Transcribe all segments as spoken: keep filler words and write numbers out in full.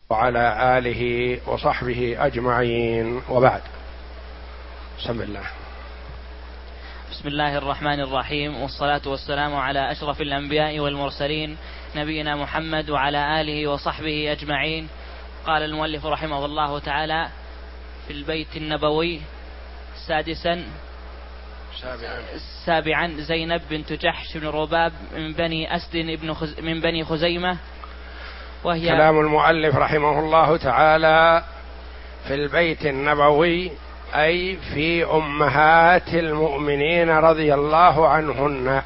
وعلى آله وصحبه أجمعين، وبعد. بسم الله. بسم الله الرحمن الرحيم، والصلاة والسلام على أشرف الأنبياء والمرسلين نبينا محمد وعلى آله وصحبه أجمعين. قال المؤلف رحمه الله تعالى في البيت النبوي سادسا سابعا, سابعا زينب بنت جحش بن رباب من بني أسد بن خز من بني خزيمة، وهي كلام المؤلف رحمه الله تعالى في البيت النبوي أي في أمهات المؤمنين رضي الله عنهن،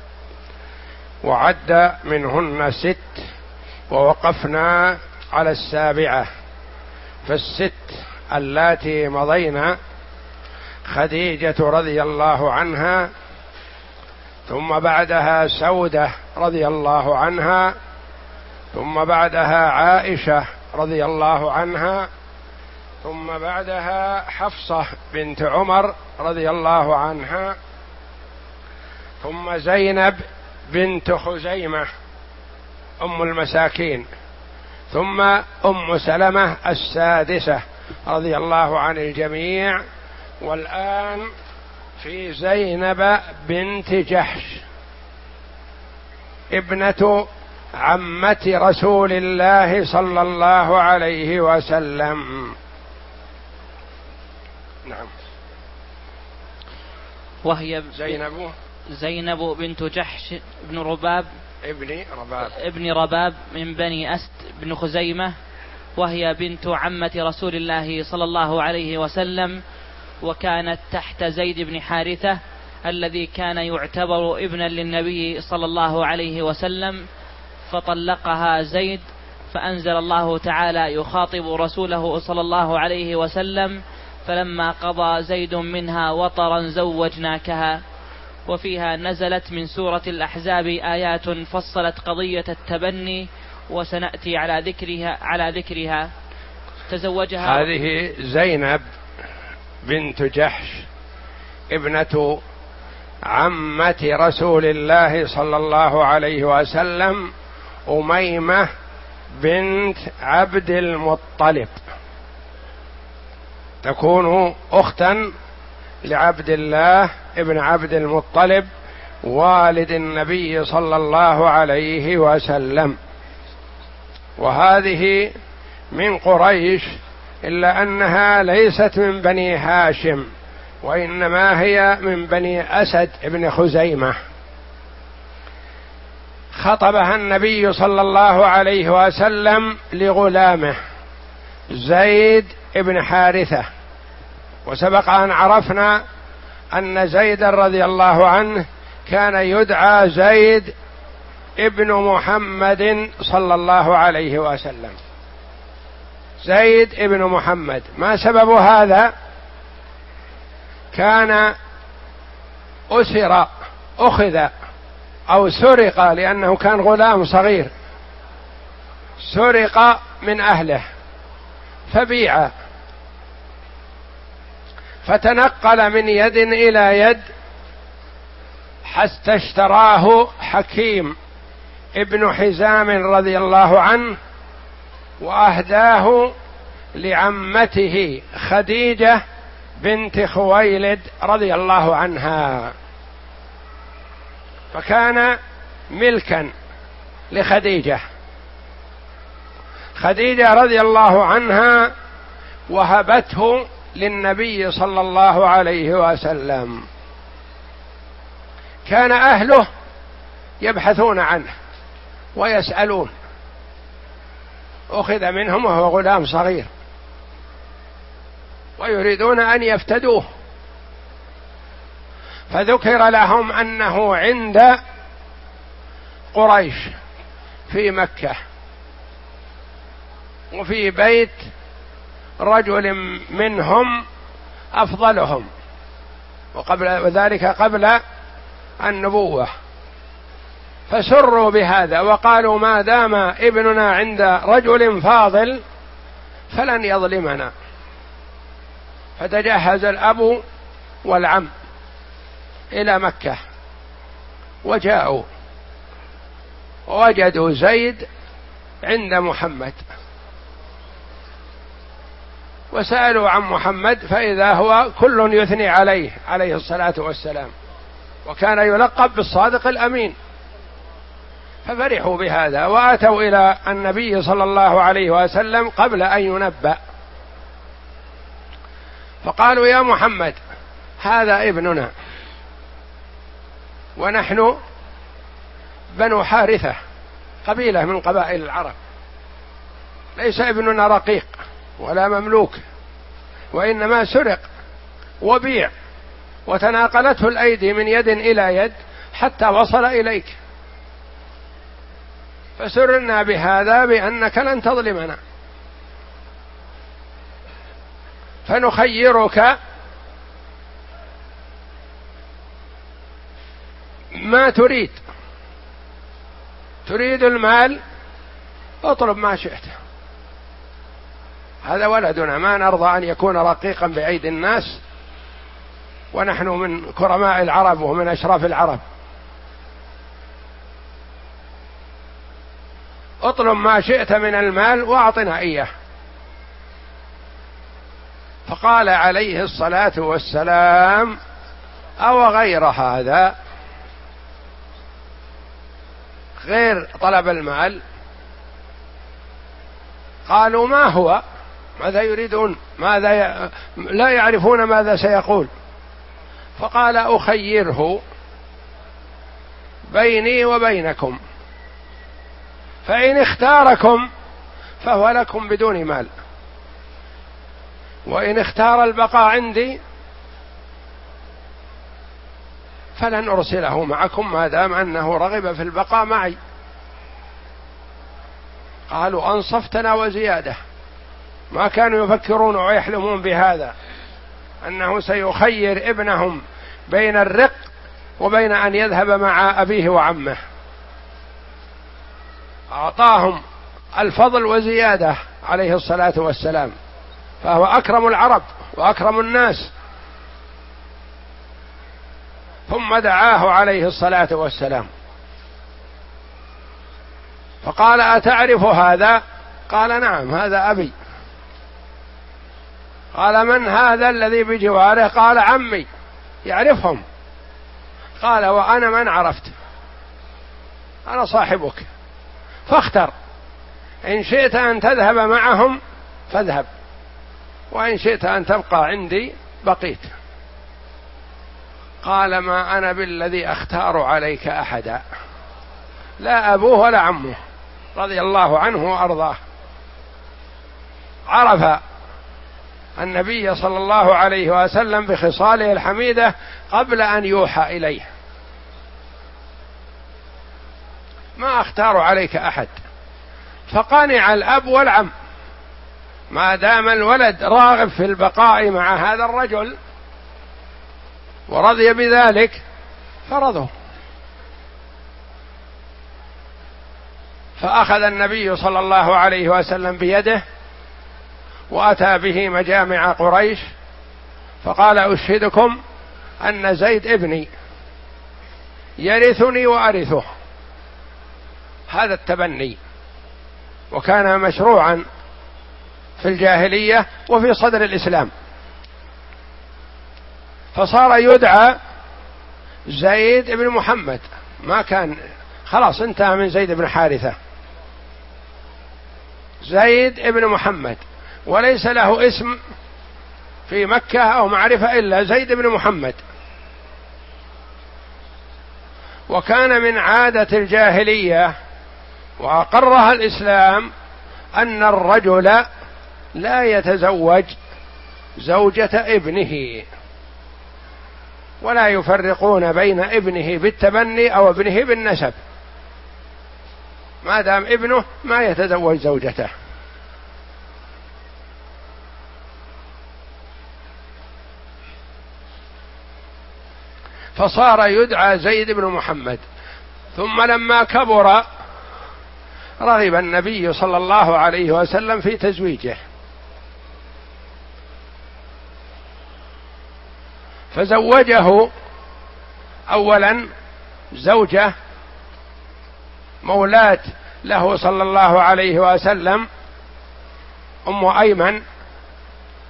وعد منهن ست ووقفنا على السابعة. فالست اللاتي مضينا خديجة رضي الله عنها، ثم بعدها سودة رضي الله عنها، ثم بعدها عائشة رضي الله عنها، ثم بعدها حفصة بنت عمر رضي الله عنها، ثم زينب بنت خزيمة أم المساكين، ثم أم سلمة السادسة رضي الله عن الجميع. والآن في زينب بنت جحش ابنة عمة رسول الله صلى الله عليه وسلم. نعم. وهي زينب زينب بنت جحش بن رباب ابن رباب ابن رباب من بني أسد بن خزيمة، وهي بنت عمة رسول الله صلى الله عليه وسلم، وكانت تحت زيد بن حارثة الذي كان يعتبر ابنا للنبي صلى الله عليه وسلم، فطلقها زيد، فأنزل الله تعالى يخاطب رسوله صلى الله عليه وسلم: فلما قضى زيد منها وطرا زوجناكها. وفيها نزلت من سورة الأحزاب آيات فصلت قضية التبني، وسنأتي على ذكرها على ذكرها تزوجها. هذه زينب بنت جحش ابنة عمة رسول الله صلى الله عليه وسلم، أميمة بنت عبد المطلب، تكون أختا لعبد الله ابن عبد المطلب والد النبي صلى الله عليه وسلم، وهذه من قريش، إلا أنها ليست من بني هاشم، وإنما هي من بني أسد ابن خزيمة. خطبها النبي صلى الله عليه وسلم لغلامه زيد ابن حارثة، وسبق أن عرفنا أن زيد رضي الله عنه كان يدعى زيد ابن محمد صلى الله عليه وسلم، زيد ابن محمد. ما سبب هذا؟ كان أسر أخذ أو سرق، لأنه كان غلام صغير، سرق من أهله فبيع، فتنقل من يد إلى يد حتى اشتراه حكيم ابن حزام رضي الله عنه، وأهداه لعمته خديجة بنت خويلد رضي الله عنها، فكان ملكا لخديجة. خديجة رضي الله عنها وهبته للنبي صلى الله عليه وسلم. كان أهله يبحثون عنه ويسألون، أخذ منهم وهو غلام صغير، ويريدون أن يفتدوه، فذكر لهم أنه عند قريش في مكة، وفي بيت رجل منهم أفضلهم، وقبل وذلك قبل النبوة، فسروا بهذا وقالوا: ما دام ابننا عند رجل فاضل فلن يظلمنا. فتجهز الأب والعم إلى مكة، وجاءوا ووجدوا زيد عند محمد وسألوا عن محمد فإذا هو كل يثني عليه عليه الصلاة والسلام، وكان يلقب بالصادق الأمين. ففرحوا بهذا وأتوا إلى النبي صلى الله عليه وسلم قبل أن ينبأ، فقالوا: يا محمد، هذا ابننا، ونحن بنو حارثة، قبيلة من قبائل العرب، ليس ابننا رقيق ولا مملوك، وإنما سرق وبيع وتناقلته الأيدي من يد إلى يد حتى وصل إليك، فسرنا بهذا بأنك لن تظلمنا، فنخيرك ما تريد. تريد المال، اطلب ما شئت، هذا ولدنا، ما نرضى أن يكون رقيقا بأيدي الناس، ونحن من كرماء العرب ومن أشراف العرب. اطلب ما شئت من المال واعطنا إياه. فقال عليه الصلاة والسلام: أو غير هذا، غير طلب المال؟ قالوا: ما هو؟ ماذا يريدون؟ ماذا ي... لا يعرفون ماذا سيقول. فقال: أخيره بيني وبينكم، فإن اختاركم فهو لكم بدون مال، وإن اختار البقاء عندي فلن أرسله معكم ما دام أنه رغب في البقاء معي. قالوا: أنصفتنا وزيادة. ما كانوا يفكرون ويحلمون بهذا، أنه سيخير ابنهم بين الرق وبين أن يذهب مع أبيه وعمه. أعطاهم الفضل وزيادة عليه الصلاة والسلام، فهو أكرم العرب وأكرم الناس. ثم دعاه عليه الصلاة والسلام فقال: أتعرف هذا؟ قال: نعم، هذا أبي. قال: من هذا الذي بجواره؟ قال: عمي. يعرفهم. قال: وأنا من عرفت، أنا صاحبك، فاختر، إن شئت أن تذهب معهم فاذهب، وإن شئت أن تبقى عندي بقيت. قال: ما أنا بالذي أختار عليك أحدا، لا أبوه ولا عمه، رضي الله عنه وأرضاه. عرف النبي صلى الله عليه وسلم بخصاله الحميدة قبل أن يوحى إليه. ما أختار عليك أحد. فقنع الأب والعم، ما دام الولد راغب في البقاء مع هذا الرجل ورضي بذلك فرضوا. فأخذ النبي صلى الله عليه وسلم بيده وأتى به مجامع قريش، فقال: أشهدكم أن زيد ابني يرثني وأرثه. هذا التبني، وكان مشروعا في الجاهلية وفي صدر الإسلام. فصار يدعى زيد بن محمد، ما كان، خلاص انتهى من زيد بن حارثة، زيد بن محمد، وليس له اسم في مكة أو معرفة إلا زيد بن محمد. وكان من عادة الجاهلية وأقرها الإسلام أن الرجل لا يتزوج زوجة ابنه، ولا يفرقون بين ابنه بالتبني أو ابنه بالنسب، ما دام ابنه ما يتزوج زوجته. فصار يدعى زيد بن محمد. ثم لما كبر رغب النبي صلى الله عليه وسلم في تزويجه، فزوجه أولا زوجة مولاة له صلى الله عليه وسلم، أم أيمن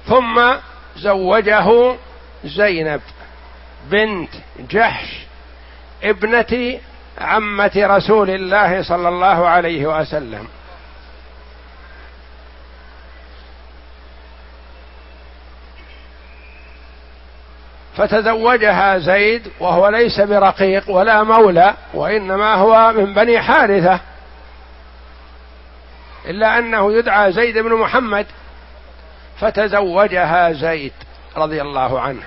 ثم زوجه زينب بنت جحش ابنة عمة رسول الله صلى الله عليه وسلم. فتزوجها زيد وهو ليس برقيق ولا مولى، وإنما هو من بني حارثة، إلا أنه يدعى زيد بن محمد، فتزوجها زيد رضي الله عنه،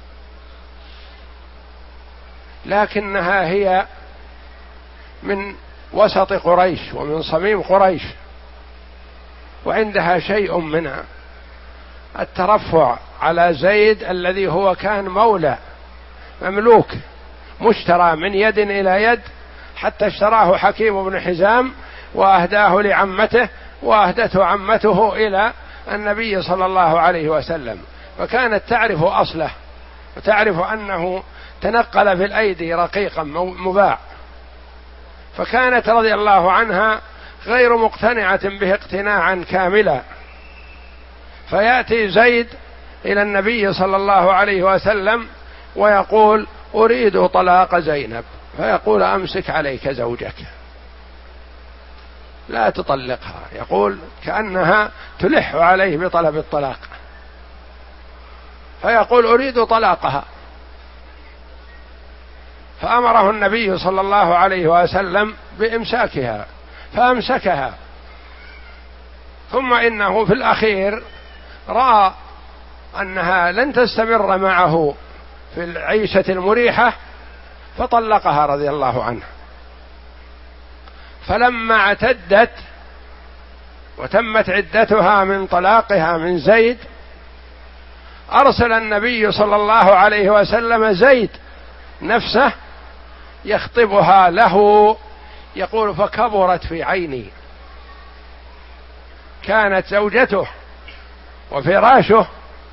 لكنها هي من وسط قريش ومن صميم قريش، وعندها شيء من الترفع على زيد الذي هو كان مولى مملوك مشترى من يد إلى يد، حتى اشتراه حكيم بن حزام وأهداه لعمته، وأهدته عمته إلى النبي صلى الله عليه وسلم، فكانت تعرف أصله وتعرف أنه تنقل في الأيدي رقيقا مباع، فكانت رضي الله عنها غير مقتنعة به اقتناعا كاملا. فيأتي زيد إلى النبي صلى الله عليه وسلم ويقول: أريد طلاق زينب، فيقول: أمسك عليك زوجك لا تطلقها، يقول كأنها تلح عليه بطلب الطلاق، فيقول: أريد طلاقها، فأمره النبي صلى الله عليه وسلم بإمساكها، فأمسكها. ثم إنه في الأخير رأى أنها لن تستمر معه في العيشة المريحة، فطلقها رضي الله عنه. فلما اعتدت وتمت عدتها من طلاقها من زيد، أرسل النبي صلى الله عليه وسلم زيد نفسه يخطبها له، يقول: فكبرت في عيني، كانت زوجته وفراشه،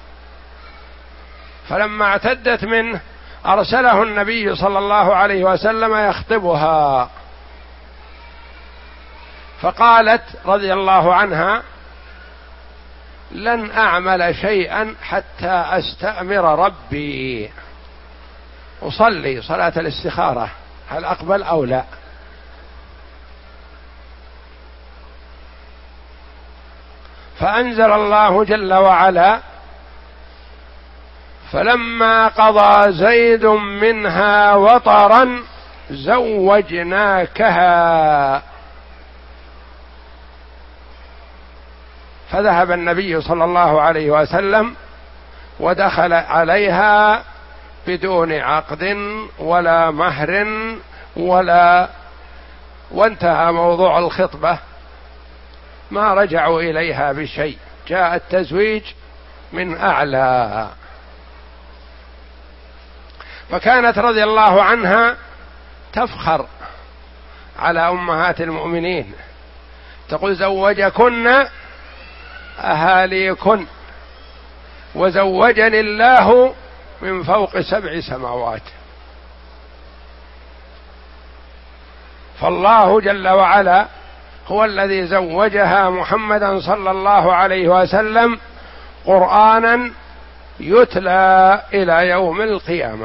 فلما اعتدت منه أرسله النبي صلى الله عليه وسلم يخطبها، فقالت رضي الله عنها: لن أعمل شيئا حتى أستأمر ربي، أصلي صلاة الاستخارة هل أقبل أو لا. فأنزل الله جل وعلا: فلما قضى زيد منها وطرا زوجناكها. فذهب النبي صلى الله عليه وسلم ودخل عليها بدون عقد ولا مهر ولا، وانتهى موضوع الخطبة، ما رجعوا إليها بشيء، جاء التزويج من أعلى. فكانت رضي الله عنها تفخر على أمهات المؤمنين، تقول: زوجكن أهاليكن وزوجني الله من فوق سبع سماوات. فالله جل وعلا هو الذي زوجها محمدا صلى الله عليه وسلم قرآنا يتلى إلى يوم القيامة.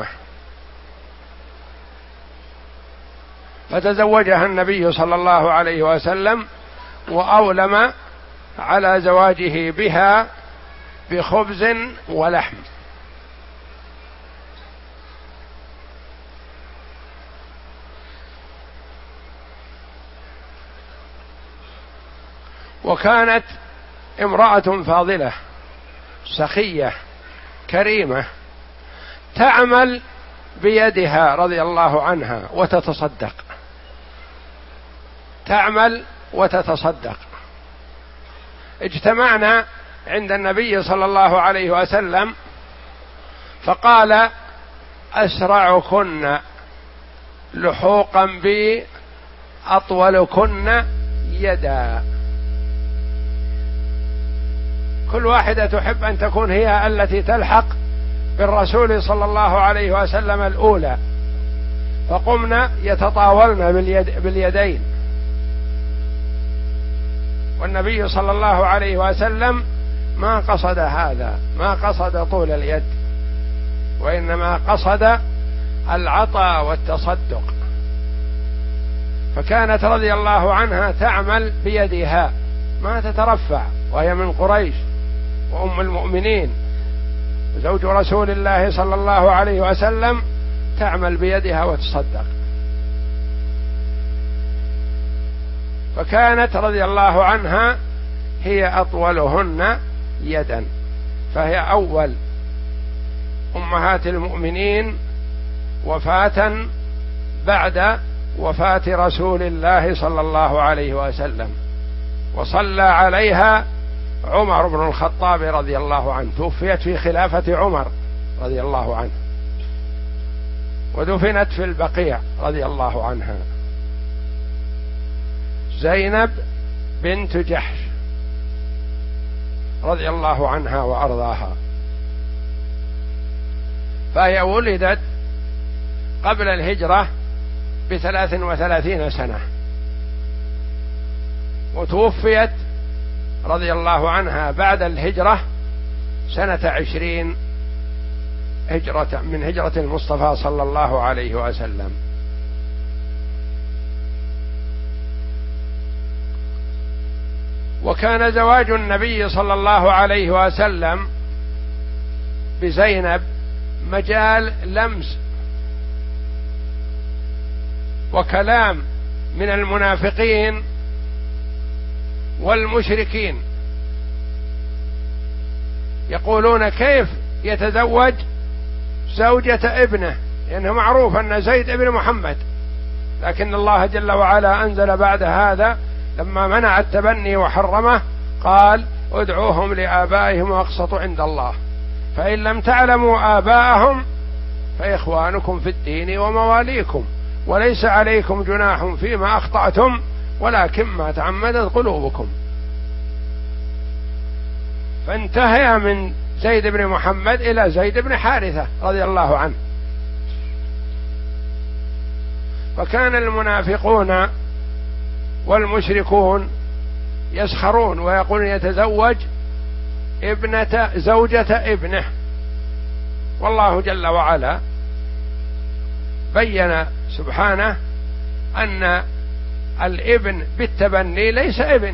فتزوجها النبي صلى الله عليه وسلم وأولم على زواجه بها بخبز ولحم. وكانت امرأة فاضلة سخية كريمة تعمل بيدها رضي الله عنها وتتصدق، تعمل وتتصدق. اجتمعنا عند النبي صلى الله عليه وسلم فقال: أسرعكن لحوقا بي أطولكن يدا. كل واحدة تحب أن تكون هي التي تلحق بالرسول صلى الله عليه وسلم الأولى، فقمنا يتطاولن باليد باليدين، والنبي صلى الله عليه وسلم ما قصد هذا، ما قصد طول اليد، وإنما قصد العطاء والتصدق. فكانت رضي الله عنها تعمل بيدها، ما تترفع، وهي من قريش وأم المؤمنين زوج رسول الله صلى الله عليه وسلم، تعمل بيدها وتصدق. فكانت رضي الله عنها هي أطولهن يدا، فهي أول أمهات المؤمنين وفاة بعد وفاة رسول الله صلى الله عليه وسلم، وصلى عليها عمر بن الخطاب رضي الله عنه، توفيت في خلافة عمر رضي الله عنه، ودفنت في البقيع رضي الله عنها. زينب بنت جحش رضي الله عنها وأرضاها، فهي ولدت قبل الهجرة بثلاث وثلاثين سنة، وتوفيت رضي الله عنها بعد الهجرة سنة عشرين هجرة من هجرة المصطفى صلى الله عليه وسلم. وكان زواج النبي صلى الله عليه وسلم بزينب مجال لمس وكلام من المنافقين والمشركين، يقولون كيف يتزوج زوجة ابنه، لأنه معروف أن زيد ابن محمد، لكن الله جل وعلا أنزل بعد هذا لما منع التبني وحرمه قال ادعوهم لآبائهم وأقسط عند الله، فإن لم تعلموا آباءهم فإخوانكم في الدين ومواليكم، وليس عليكم جناح فيما أخطأتم ولكن ما تعمدت قلوبكم. فانتهى من زيد بن محمد إلى زيد بن حارثة رضي الله عنه. فكان المنافقون والمشركون يسخرون ويقولون يتزوج ابنة زوجة ابنه، والله جل وعلا بين سبحانه أن الابن بالتبني ليس ابن،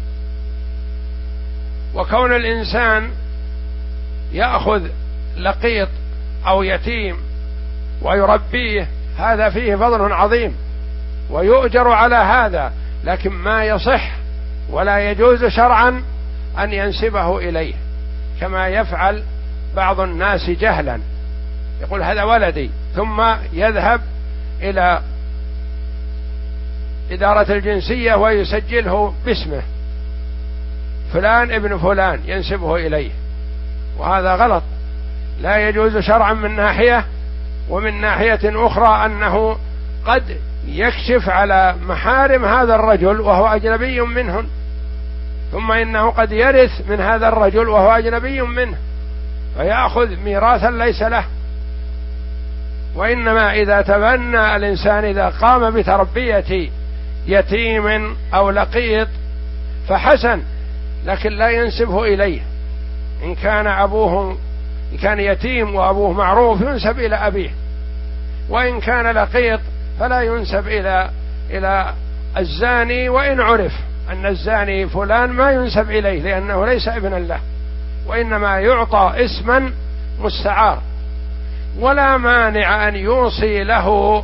وكون الإنسان يأخذ لقيط أو يتيم ويربيه هذا فيه فضل عظيم ويؤجر على هذا، لكن ما يصح ولا يجوز شرعا أن ينسبه إليه، كما يفعل بعض الناس جهلا، يقول هذا ولدي، ثم يذهب إلى إدارة الجنسية ويسجله باسمه فلان ابن فلان ينسبه إليه، وهذا غلط، لا يجوز شرعا من ناحية، ومن ناحية أخرى أنه قد يكشف على محارم هذا الرجل وهو أجنبي منهن، ثم إنه قد يرث من هذا الرجل وهو أجنبي منه فيأخذ ميراثا ليس له. وإنما إذا تبنى الإنسان، إذا قام بتربية يتيم أو لقيط فحسن، لكن لا ينسبه إليه. إن كان أبوه إن كان يتيم وأبوه معروف ينسب إلى أبيه، وإن كان لقيط فلا ينسب إلى إلى الزاني، وإن عرف أن الزاني فلان ما ينسب إليه لأنه ليس ابنا له، وإنما يعطى اسما مستعار. ولا مانع أن يوصي له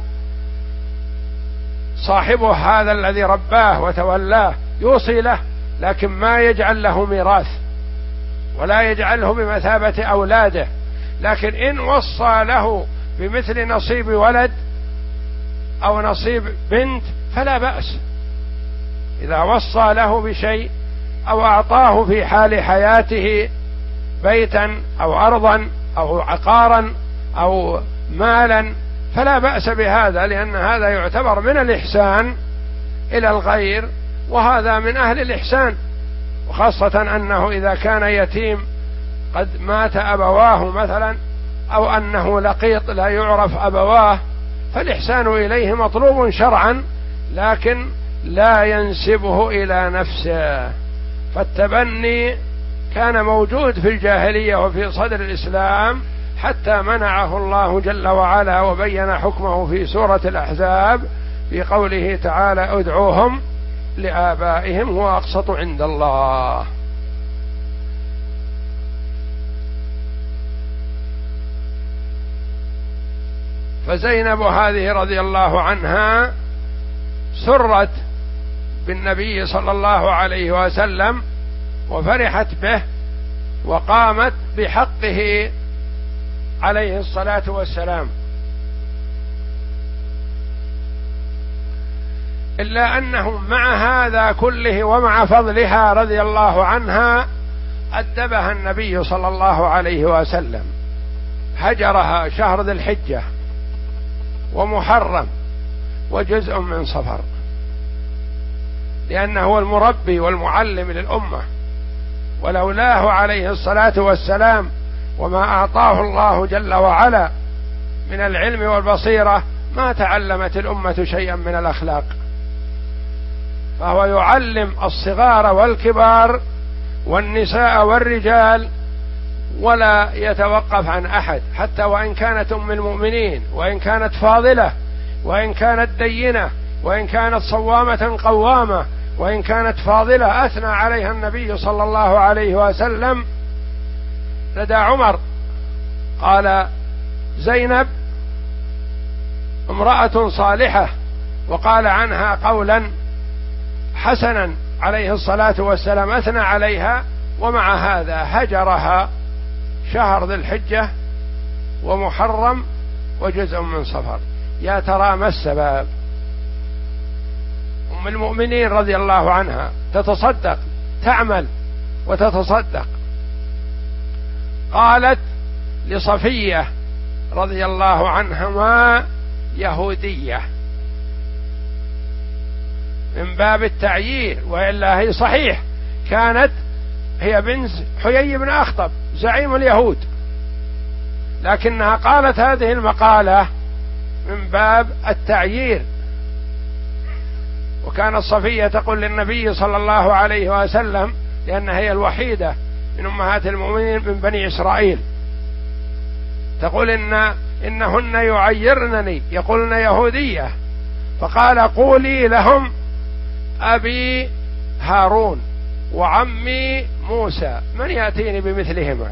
صاحبه هذا الذي رباه وتولاه، يوصي له، لكن ما يجعل له ميراث ولا يجعله بمثابة أولاده، لكن إن وصى له بمثل نصيب ولد أو نصيب بنت فلا بأس. إذا وصى له بشيء أو أعطاه في حال حياته بيتا أو أرضا أو عقارا أو مالا فلا بأس بهذا، لأن هذا يعتبر من الإحسان إلى الغير، وهذا من أهل الإحسان. وخاصة أنه إذا كان يتيم قد مات أبواه مثلا، أو أنه لقيط لا يعرف أبواه، فالإحسان إليه مطلوب شرعا، لكن لا ينسبه إلى نفسه. فالتبني كان موجود في الجاهلية وفي صدر الإسلام، حتى منعه الله جل وعلا وبين حكمه في سورة الأحزاب في قوله تعالى: ادعوهم لآبائهم هو أقسط عند الله. فزينب هذه رضي الله عنها سرت بالنبي صلى الله عليه وسلم وفرحت به، وقامت بحقه عليه الصلاة والسلام، إلا أنه مع هذا كله ومع فضلها رضي الله عنها أدبها النبي صلى الله عليه وسلم، هجرها شهر ذي الحجة ومحرم وجزء من صفر، لأنه هو المربي والمعلم للأمة، ولولاه عليه الصلاة والسلام وما أعطاه الله جل وعلا من العلم والبصيرة ما تعلمت الأمة شيئا من الأخلاق، فهو يعلم الصغار والكبار والنساء والرجال ولا يتوقف عن أحد، حتى وإن كانت أم المؤمنين، وإن كانت فاضلة، وإن كانت دينة، وإن كانت صوامة قوامة، وإن كانت فاضلة، أثنى عليها النبي صلى الله عليه وسلم لدى عمر، قال: زينب امرأة صالحة، وقال عنها قولا حسنا عليه الصلاة والسلام، أثنى عليها، ومع هذا هجرها شهر ذي الحجة ومحرم وجزء من صفر. يا ترى ما السبب؟ أم المؤمنين رضي الله عنها تتصدق، تعمل وتتصدق، قالت لصفية رضي الله عنهما: يهودية، من باب التعيير، وإلا هي صحيح كانت هي بنت حيي بن أخطب زعيم اليهود، لكنها قالت هذه المقالة من باب التعيير. وكانت صفية تقول للنبي صلى الله عليه وسلم، لأنها هي الوحيدة من أمهات المؤمنين من بني إسرائيل، تقول إن إنهن يعيرنني، يقولن يهودية، فقال: قولي لهم أبي هارون وعمي موسى، من يأتيني بمثلهما.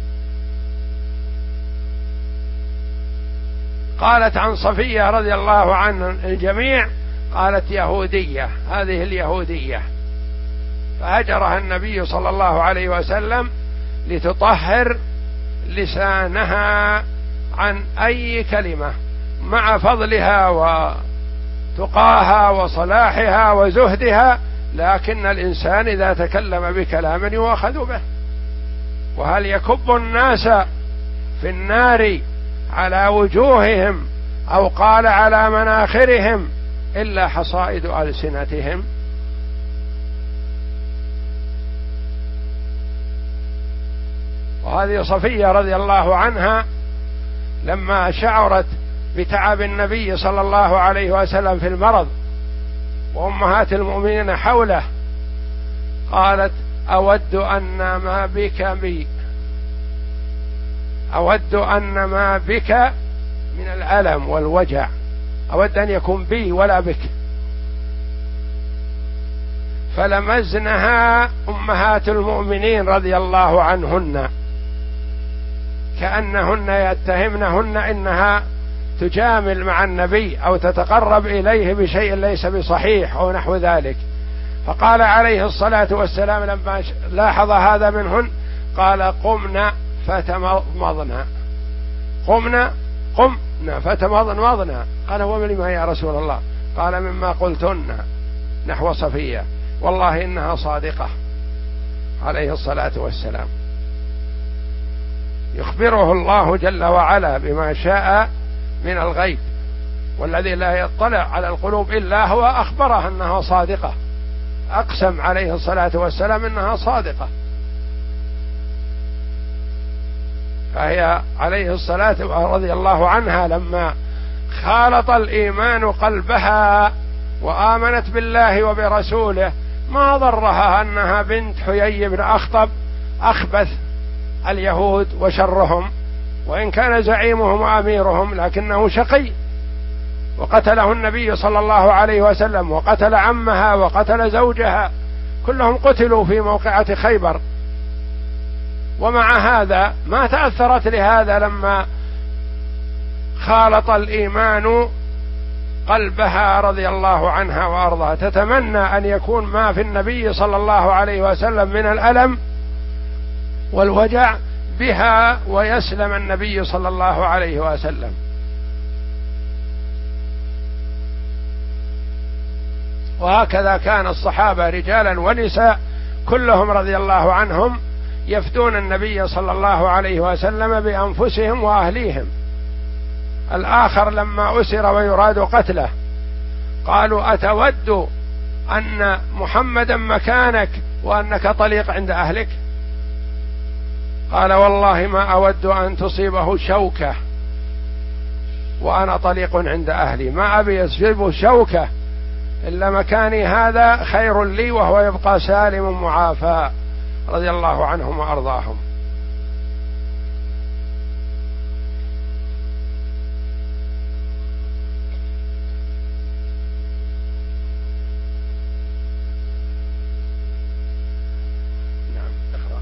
قالت عن صفية رضي الله عنه الجميع، قالت: يهودية، هذه اليهودية. فهجرها النبي صلى الله عليه وسلم لتطهر لسانها عن أي كلمة، مع فضلها وتقاها وصلاحها وزهدها، لكن الإنسان إذا تكلم بكلام يؤاخذ به. وهل يكب الناس في النار على وجوههم أو قال على مناخرهم إلا حصائد ألسنتهم؟ وهذه صفية رضي الله عنها لما شعرت بتعب النبي صلى الله عليه وسلم في المرض وأمهات المؤمنين حوله، قالت: أود أن ما بك بي، أود أن ما بك من الألم والوجع، أود أن يكون بي ولا بك. فلمزنها أمهات المؤمنين رضي الله عنهن كأنهن يتهمنهن إنها تجامل مع النبي أو تتقرب إليه بشيء ليس بصحيح أو نحو ذلك. فقال عليه الصلاة والسلام لما لاحظ هذا منهن، قال: قمنا فتمضمضنا، قمنا قمنا فتمضمضنا. قال: ومما يا رسول الله؟ قال: مما قلتن نحو صفية، والله إنها صادقة عليه الصلاة والسلام. يخبره الله جل وعلا بما شاء من الغيب، والذي لا يطلع على القلوب إلا هو أخبره أنها صادقة، أقسم عليه الصلاة والسلام أنها صادقة. فهي عليه الصلاة رضي الله عنها لما خالط الإيمان قلبها وآمنت بالله وبرسوله ما ضرها أنها بنت حيي بن أخطب أخبث اليهود وشرهم، وإن كان زعيمهم وأميرهم لكنه شقي، وقتله النبي صلى الله عليه وسلم، وقتل عمها وقتل زوجها، كلهم قتلوا في موقعة خيبر. ومع هذا ما تأثرت لهذا لما خالط الإيمان قلبها رضي الله عنها وأرضاها، تتمنى أن يكون ما في النبي صلى الله عليه وسلم من الألم والوجع بها ويسلم النبي صلى الله عليه وسلم. وهكذا كان الصحابة رجالا ونساء كلهم رضي الله عنهم يفدون النبي صلى الله عليه وسلم بأنفسهم وأهليهم. الآخر لما أسر ويراد قتله قالوا أتود أن محمدا مكانك وأنك طليق عند أهلك؟ قال والله ما أود أن تصيبه شوكة وأنا طليق عند أهلي، ما أبي يصيبه شوكة إلا مكاني هذا خير لي وهو يبقى سالم معافى، رضي الله عنهم وأرضاهم. نعم اقرأ.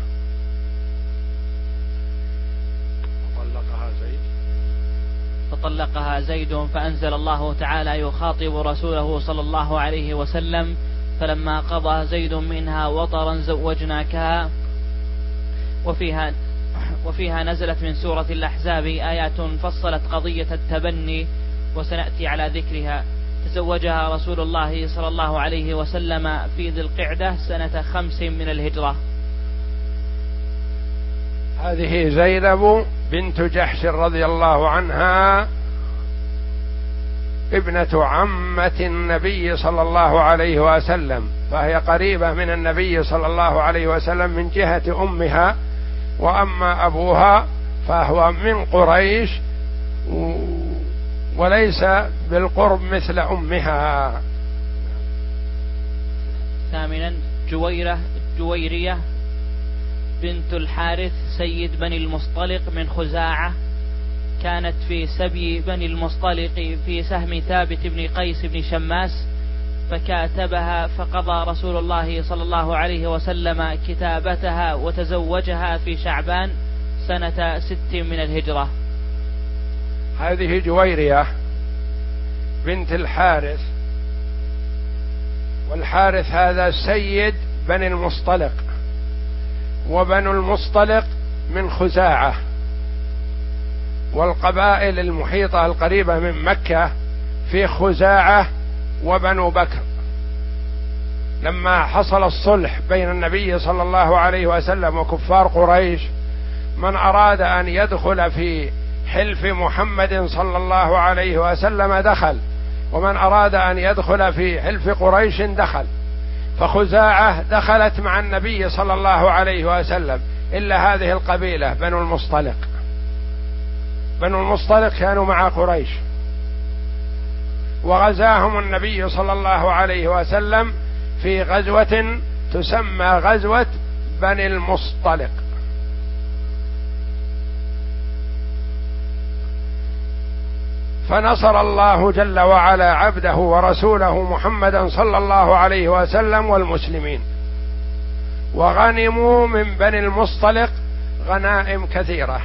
فطلقها زيد فطلقها زيد فأنزل الله تعالى يخاطب رسوله صلى الله عليه وسلم: فلما قضى زيد منها وطرا زوجناكها. وفيها وفيها نزلت من سورة الأحزاب آيات فصلت قضية التبني وسنأتي على ذكرها. تزوجها رسول الله صلى الله عليه وسلم في ذي القعدة سنة خمس من الهجرة. هذه زينب بنت جحش رضي الله عنها ابنة عمة النبي صلى الله عليه وسلم، فهي قريبة من النبي صلى الله عليه وسلم من جهة أمها، وأما أبوها فهو من قريش وليس بالقرب مثل أمها. ثامنا جويرة جويرية بنت الحارث سيد بني المصطلق من خزاعة، كانت في سبي بني المصطلق في سهم ثابت بن قيس بن شماس، فكاتبها فقضى رسول الله صلى الله عليه وسلم كتابتها وتزوجها في شعبان سنة ست من الهجرة. هذه جويرية بنت الحارث، والحارث هذا سيد بني المصطلق، وبنو المصطلق من خزاعة، والقبائل المحيطة القريبة من مكة في خزاعة وبنو بكر. لما حصل الصلح بين النبي صلى الله عليه وسلم وكفار قريش، من أراد أن يدخل في حلف محمد صلى الله عليه وسلم دخل، ومن أراد أن يدخل في حلف قريش دخل، فخزاعة دخلت مع النبي صلى الله عليه وسلم إلا هذه القبيلة بنو المصطلق. بنو المصطلق كانوا مع قريش، وغزاهم النبي صلى الله عليه وسلم في غزوة تسمى غزوة بني المصطلق. فنصر الله جل وعلا عبده ورسوله محمدا صلى الله عليه وسلم والمسلمين، وغنموا من بني المصطلق غنائم كثيرة،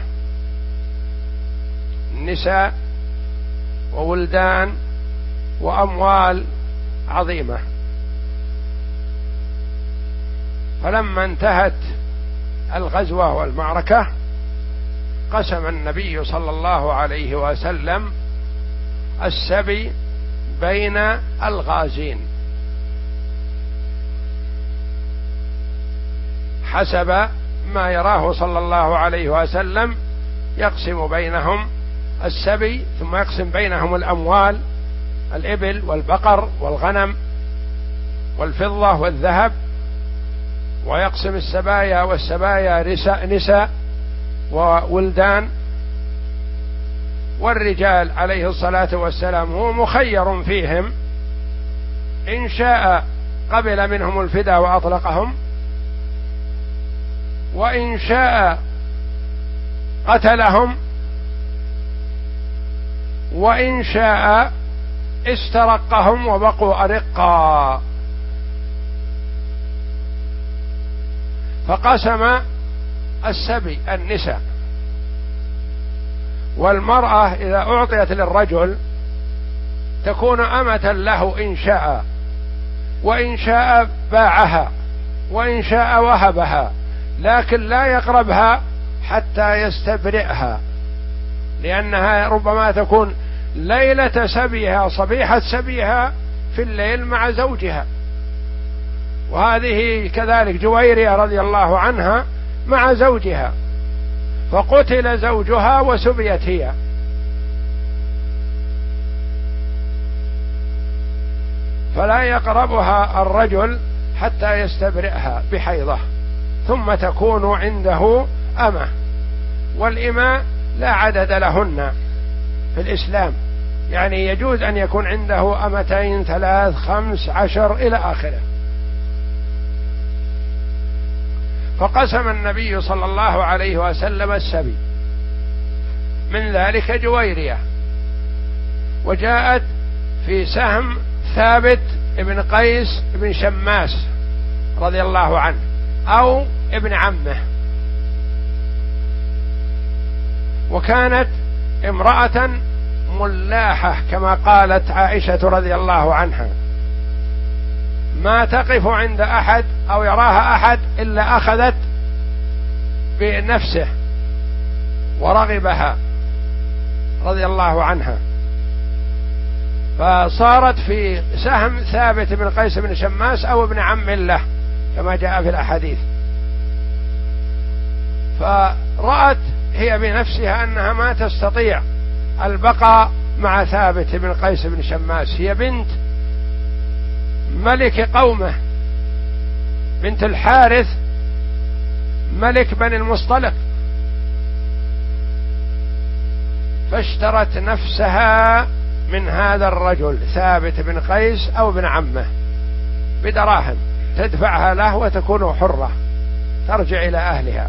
نساء وولدان وأموال عظيمة. فلما انتهت الغزوة والمعركة قسم النبي صلى الله عليه وسلم السبي بين الغازين حسب ما يراه صلى الله عليه وسلم، يقسم بينهم السبي ثم يقسم بينهم الأموال، الإبل والبقر والغنم والفضة والذهب، ويقسم السبايا والسبايا نساء وولدان. والرجال عليه الصلاة والسلام هو مخير فيهم، إن شاء قبل منهم الفداء وأطلقهم، وإن شاء قتلهم، وإن شاء استرقهم وبقوا أرقا. فقسم السبي النساء، والمرأة إذا أعطيت للرجل تكون أمة له إن شاء، وإن شاء باعها، وإن شاء وهبها، لكن لا يقربها حتى يستبرئها، لأنها ربما تكون ليلة سبيها صبيحة سبيها في الليل مع زوجها. وهذه كذلك جويرية رضي الله عنها مع زوجها، فقتل زوجها وسبيت هي، فلا يقربها الرجل حتى يستبرئها بحيضة، ثم تكون عنده أمة. والإماء لا عدد لهن في الإسلام، يعني يجوز أن يكون عنده أمتين ثلاث خمس عشر إلى آخره. فقسم النبي صلى الله عليه وسلم السبي، من ذلك جويرية، وجاءت في سهم ثابت بن قيس بن شماس رضي الله عنه أو ابن عمه، وكانت امرأة ملاحة كما قالت عائشة رضي الله عنها، ما تقف عند أحد أو يراها أحد إلا أخذت بنفسه ورغبها رضي الله عنها، فصارت في سهم ثابت بن قيس بن شماس أو ابن عم له كما جاء في الأحاديث. فرأت هي بنفسها أنها ما تستطيع البقاء مع ثابت بن قيس بن شماس، هي بنت ملك قومه، بنت الحارث ملك بني المصطلق، فاشترت نفسها من هذا الرجل ثابت بن قيس أو ابن عمه بدراهم تدفعها له وتكون حرة ترجع إلى أهلها،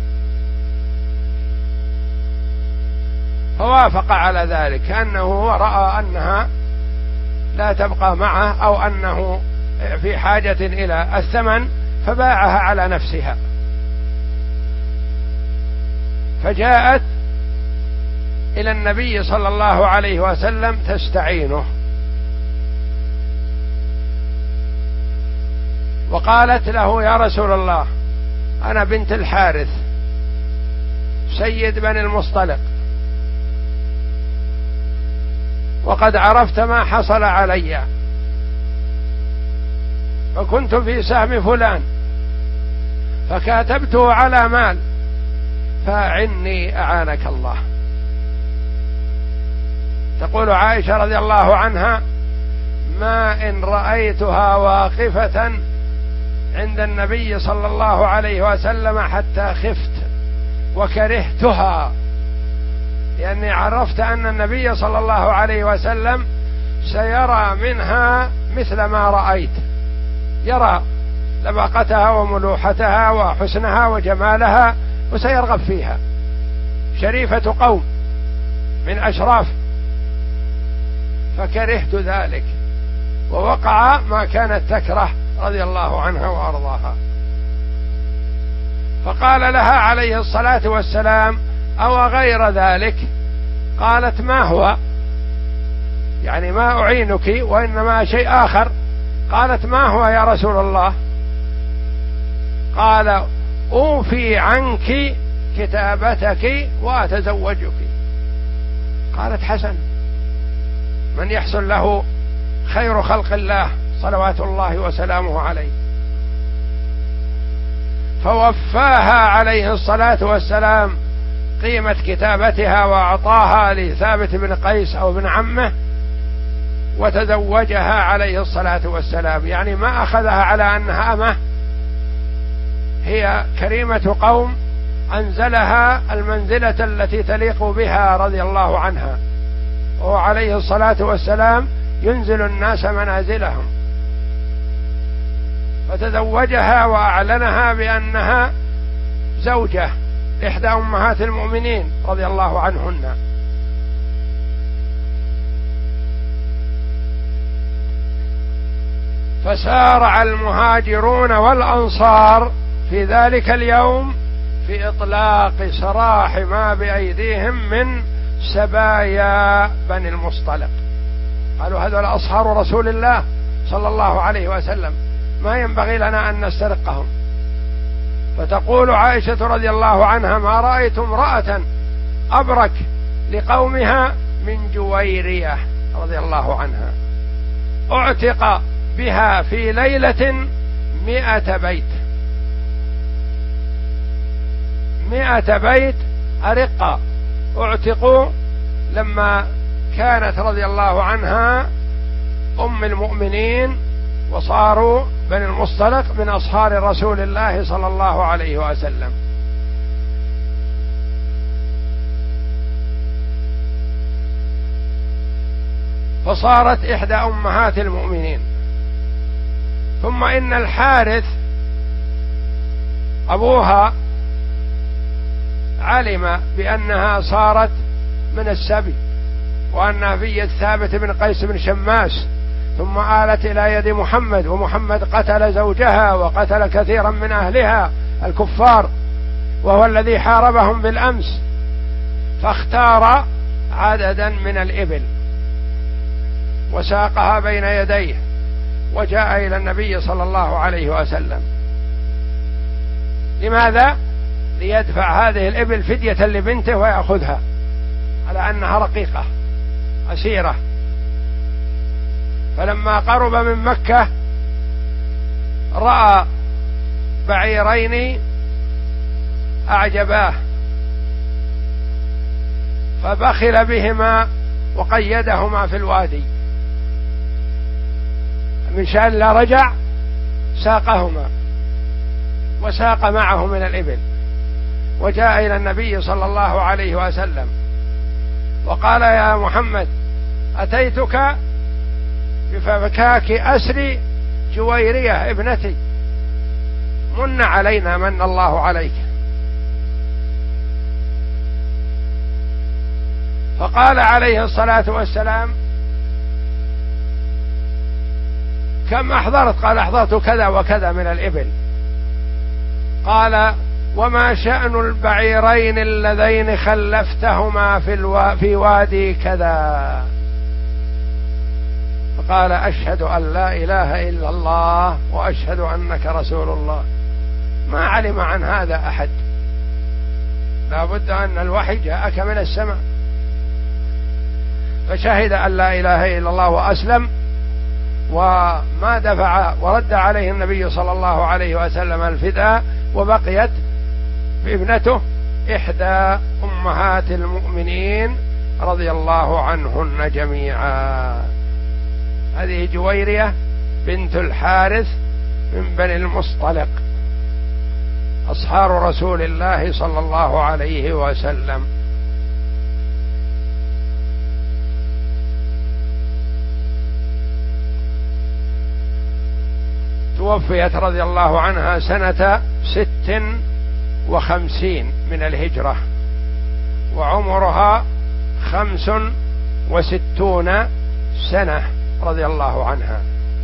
فوافق على ذلك، كأنه رأى أنها لا تبقى معه أو أنه في حاجة إلى الثمن فباعها على نفسها. فجاءت إلى النبي صلى الله عليه وسلم تستعينه، وقالت له: يا رسول الله، أنا بنت الحارث سيد بني المصطلق، وقد عرفت ما حصل علي، فكنت في سهم فلان فكاتبته على مال، فأعني أعانك الله. تقول عائشة رضي الله عنها: ما إن رأيتها واقفة عند النبي صلى الله عليه وسلم حتى خفت وكرهتها، لأني عرفت أن النبي صلى الله عليه وسلم سيرى منها مثل ما رأيت، يرى لباقتها وملوحتها وحسنها وجمالها وسيرغب فيها، شريفة قوم من أشراف، فكرهت ذلك، ووقع ما كانت تكره رضي الله عنها وأرضاها. فقال لها عليه الصلاة والسلام: أو غير ذلك؟ قالت: ما هو؟ يعني ما أعينك وإنما شيء آخر. قالت: ما هو يا رسول الله؟ قال: أوفي عنك كتابتك وأتزوجك. قالت: حسن، من يحصل له خير خلق الله صلوات الله وسلامه عليه. فوفاها عليه الصلاة والسلام قيمة كتابتها وأعطاها لثابت بن قيس أو ابن عمه، وتزوجها عليه الصلاة والسلام، يعني ما أخذها على أنها أمه، هي كريمة قوم أنزلها المنزلة التي تليق بها رضي الله عنها، وهو عليه الصلاة والسلام ينزل الناس منازلهم، فتزوجها وأعلنها بأنها زوجة إحدى أمهات المؤمنين رضي الله عنهن، فسارع المهاجرون والأنصار في ذلك اليوم في إطلاق سراح ما بأيديهم من سبايا بني المصطلق. قالوا هذول أصهار رسول الله صلى الله عليه وسلم، ما ينبغي لنا أن نسترقهم. فتقول عائشة رضي الله عنها: ما رأيت امرأة أبرك لقومها من جويرية رضي الله عنها، اعتق بها في ليلة مئة بيت، مئة بيت أرقة اعتقوا لما كانت رضي الله عنها أم المؤمنين، وصاروا بني المصطلق من أصهار رسول الله صلى الله عليه وسلم. فصارت إحدى أمهات المؤمنين. ثم إن الحارث أبوها علم بأنها صارت من السبي، وأنها في يد ثابت بن قيس بن شماس، ثم آلت إلى يد محمد، ومحمد قتل زوجها وقتل كثيرا من أهلها الكفار، وهو الذي حاربهم بالأمس، فاختار عددا من الإبل وساقها بين يديه، وجاء إلى النبي صلى الله عليه وسلم. لماذا؟ ليدفع هذه الإبل فدية لبنته ويأخذها على أنها رقيقة أسيرة. فلما قرب من مكة رأى بعيرين أعجباه فبخل بهما وقيدهما في الوادي، من شأن لا رجع ساقهما وساق معه من الإبل، وجاء إلى النبي صلى الله عليه وسلم وقال: يا محمد، أتيتك بفكاك أسر جويرية ابنتي، من علينا من الله عليك. فقال عليه الصلاة والسلام: كم أحضرت؟ قال: أحضرت كذا وكذا من الإبل. قال: وما شأن البعيرين اللذين خلفتهما في, الوا... في وادي كذا؟ فقال: أشهد أن لا إله إلا الله وأشهد أنك رسول الله. ما علم عن هذا أحد، لا بد أن الوحي جاءك من السماء. فشهد أن لا إله إلا الله وأسلم، وما دفع ورد عليه النبي صلى الله عليه وسلم الفداء، وبقيت ابنته إحدى أمهات المؤمنين رضي الله عنهن جميعا. هذه جويرية بنت الحارث من بني المصطلق، أصهار رسول الله صلى الله عليه وسلم. توفيت رضي الله عنها سنة ست وخمسين من الهجرة، وعمرها خمس وستون سنة رضي الله عنها.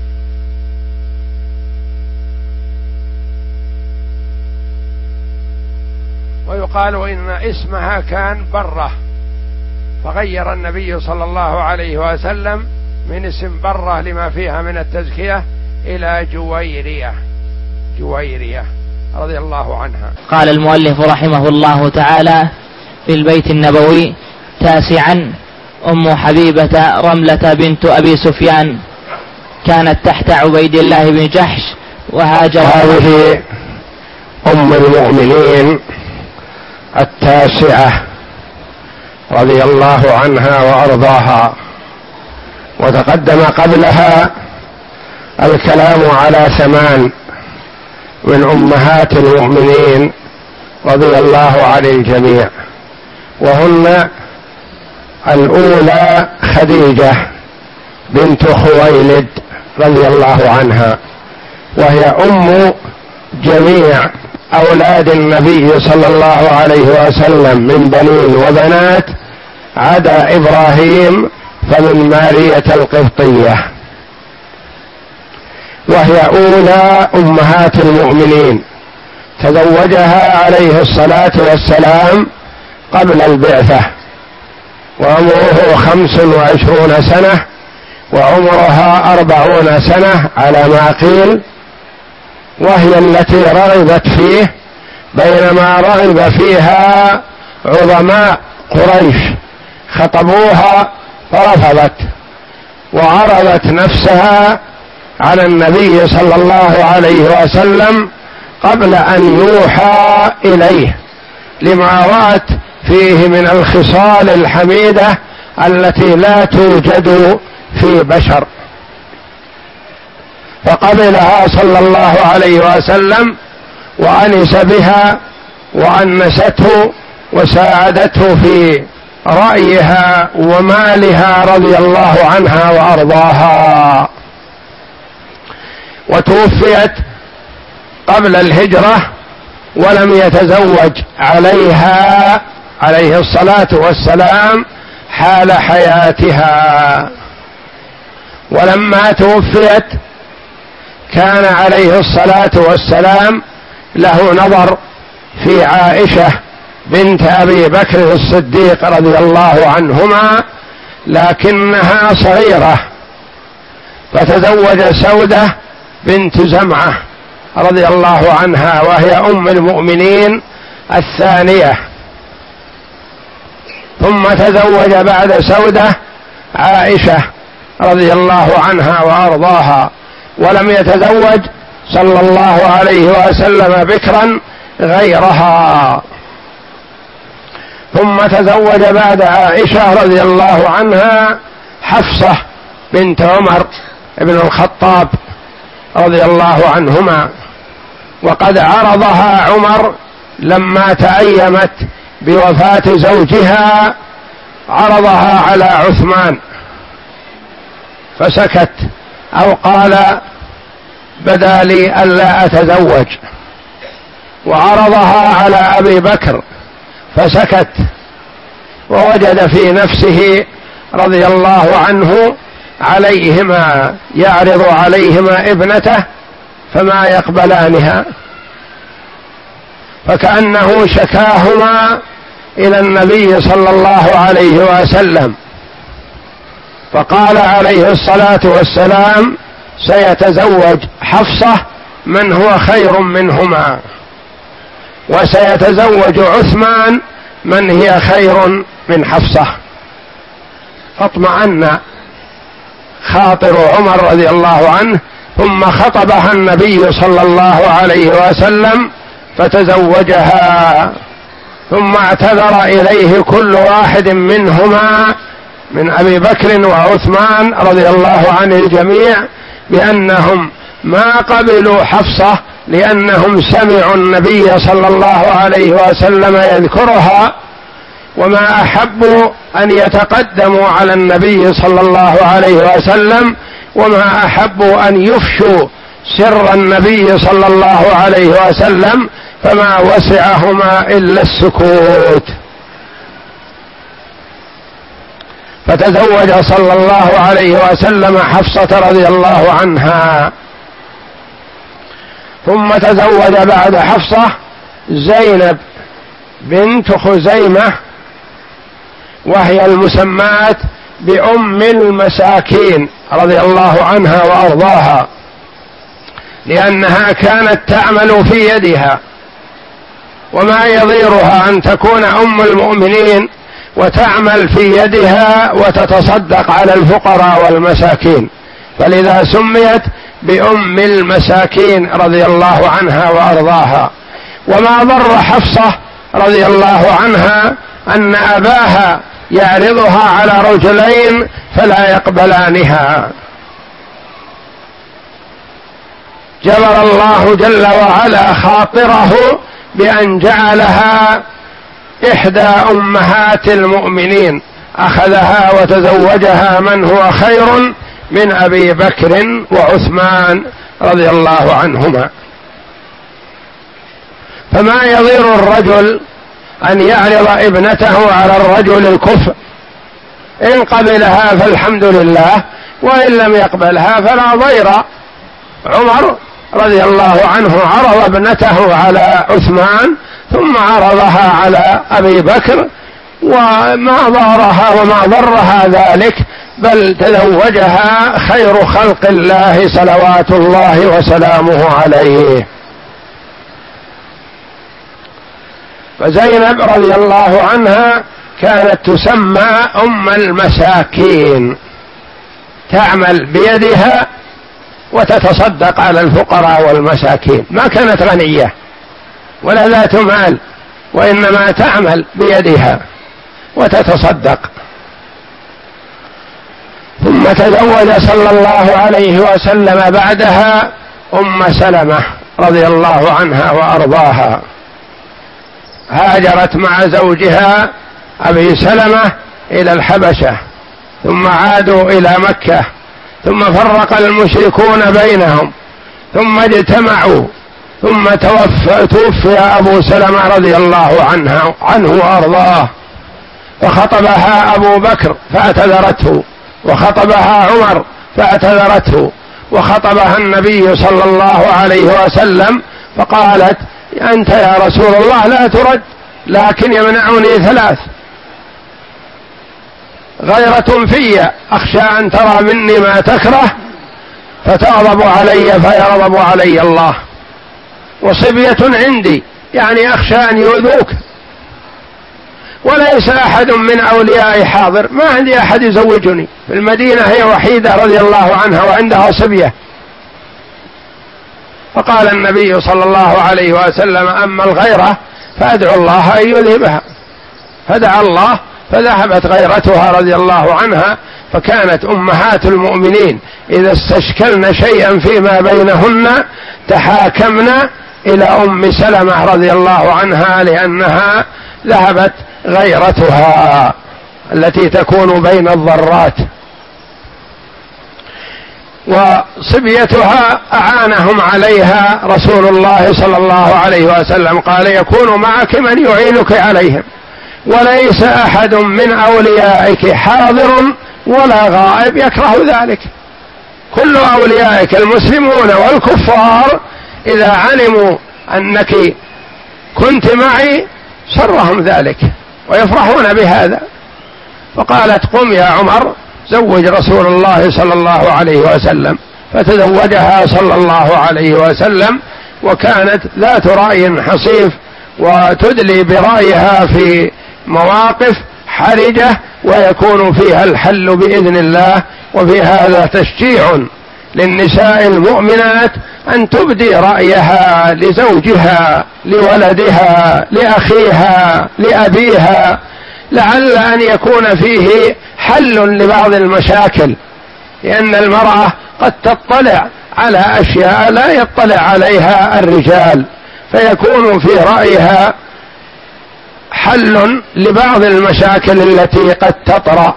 ويقال إن اسمها كان برة، فغير النبي صلى الله عليه وسلم من اسم برة لما فيها من التزكية إلى جويرية جويرية رضي الله عنها. قال المؤلف رحمه الله تعالى في البيت النبوي: تاسعا، أم حبيبة رملة بنت أبي سفيان كانت تحت عبيد الله بن جحش وهاجر. هذه أم المؤمنين التاسعة رضي الله عنها وأرضاها، وتقدم قبلها الكلام على ثمان من أمهات المؤمنين رضي الله عن الجميع، وهن: الأولى خديجة بنت خويلد رضي الله عنها، وهي أم جميع أولاد النبي صلى الله عليه وسلم من بنين وبنات عدا إبراهيم فمن مارية القبطية، وهي أولى أمهات المؤمنين، تزوجها عليه الصلاة والسلام قبل البعثة وعمره خمس وعشرون سنة وعمرها أربعون سنة على ما قيل، وهي التي رغبت فيه بينما رغب فيها عظماء قريش، خطبوها فرفضت وعرضت نفسها على النبي صلى الله عليه وسلم قبل أن يوحى إليه، لما رأت فيه من الخصال الحميدة التي لا توجد في بشر، فقبلها صلى الله عليه وسلم وأنس بها وأنسته وساعدته في رأيها ومالها رضي الله عنها وأرضاها. وتوفيت قبل الهجرة ولم يتزوج عليها عليه الصلاة والسلام حال حياتها، ولما توفيت كان عليه الصلاة والسلام له نظر في عائشة بنت أبي بكر الصديق رضي الله عنهما، لكنها صغيرة، فتزوج سودة بنت زمعة رضي الله عنها وهي أم المؤمنين الثانية، ثم تزوج بعد سودة عائشة رضي الله عنها وأرضاها، ولم يتزوج صلى الله عليه وسلم بكرا غيرها. ثم تزوج بعد عائشة رضي الله عنها حفصة بنت عمر بن الخطاب رضي الله عنهما، وقد عرضها عمر لما تأيمت بوفاة زوجها، عرضها على عثمان فسكت، أو قال بدا لي ألا أتزوج، وعرضها على أبي بكر فسكت، ووجد في نفسه رضي الله عنه عليهما يعرض عليهما ابنته فما يقبلانها، فكأنه شكاهما إلى النبي صلى الله عليه وسلم، فقال عليه الصلاة والسلام سيتزوج حفصة من هو خير منهما، وسيتزوج عثمان من هي خير من حفصة. فاطمأن خاطر عمر رضي الله عنه، ثم خطبها النبي صلى الله عليه وسلم فتزوجها، ثم اعتذر إليه كل واحد منهما من أبي بكر وعثمان رضي الله عن الجميع بأنهم ما قبلوا حفصة لأنهم سمعوا النبي صلى الله عليه وسلم يذكرها، وما أحبوا أن يتقدموا على النبي صلى الله عليه وسلم، وما أحبوا أن يفشوا سر النبي صلى الله عليه وسلم، فما وسعهما إلا السكوت. فتزوج صلى الله عليه وسلم حفصة رضي الله عنها، ثم تزوج بعد حفصة زينب بنت خزيمة، وهي المسماة بأم المساكين رضي الله عنها وأرضاها، لأنها كانت تعمل في يدها، وما يضيرها أن تكون أم المؤمنين وتعمل في يدها وتتصدق على الفقراء والمساكين، فلذا سميت بأم المساكين رضي الله عنها وأرضاها. وما ضر حفصة رضي الله عنها أن أباها يعرضها على رجلين فلا يقبلانها، جبر الله جل وعلا خاطره بأن جعلها إحدى أمهات المؤمنين، أخذها وتزوجها من هو خير من أبي بكر وعثمان رضي الله عنهما. فما يضير الرجل أن يعرض ابنته على الرجل الكفء، إن قبلها فالحمد لله، وإن لم يقبلها فلا ضير. عمر رضي الله عنه عرض ابنته على عثمان ثم عرضها على أبي بكر، وما ضارها وما ضرها ذلك، بل تزوجها خير خلق الله صلوات الله وسلامه عليه. فزينب رضي الله عنها كانت تسمى أم المساكين، تعمل بيدها وتتصدق على الفقراء والمساكين، ما كانت غنية ولا ذات مال، وإنما تعمل بيدها وتتصدق. ثم تزوج صلى الله عليه وسلم بعدها أم سلمة رضي الله عنها وأرضاها، هاجرت مع زوجها أبي سلمة إلى الحبشة، ثم عادوا إلى مكة، ثم فرق المشركون بينهم، ثم اجتمعوا، ثم توفى, توفي أبو سلمة رضي الله عنه, عنه وأرضاه، فخطبها أبو بكر فاعتذرته، وخطبها عمر فاعتذرته، وخطبها النبي صلى الله عليه وسلم فقالت: أنت يا رسول الله لا ترد، لكن يمنعني ثلاث: غيرة في، أخشى أن ترى مني ما تكره فتغضب علي فيغضب علي الله، وصبية عندي، يعني أخشى أن يؤذوك، وليس أحد من أوليائي حاضر، ما عندي أحد يزوجني في المدينة، هي وحيدة رضي الله عنها وعندها صبية. فقال النبي صلى الله عليه وسلم: أما الغيرة فأدعو الله أن يذهبها، فدعا الله فذهبت غيرتها رضي الله عنها. فكانت أمهات المؤمنين إذا استشكلن شيئا فيما بينهن تحاكمن إلى أم سلمة رضي الله عنها، لأنها ذهبت غيرتها التي تكون بين الضرات. وصبيتها أعانهم عليها رسول الله صلى الله عليه وسلم، قال: يكون معك من يعينك عليهم، وليس أحد من أوليائك حاضر ولا غائب يكره ذلك، كل أوليائك المسلمون والكفار إذا علموا أنك كنت معي سرهم ذلك ويفرحون بهذا. فقالت: قم يا عمر زوج رسول الله صلى الله عليه وسلم، فتزوجها صلى الله عليه وسلم، وكانت ذات رأي حصيف وتدلي برأيها في مواقف حرجة ويكون فيها الحل بإذن الله. وفي هذا تشجيع للنساء المؤمنات أن تبدي رأيها لزوجها، لولدها، لأخيها، لأبيها، لعل أن يكون فيه حل لبعض المشاكل، لأن المرأة قد تطلع على أشياء لا يطلع عليها الرجال، فيكون في رأيها حل لبعض المشاكل التي قد تطرأ.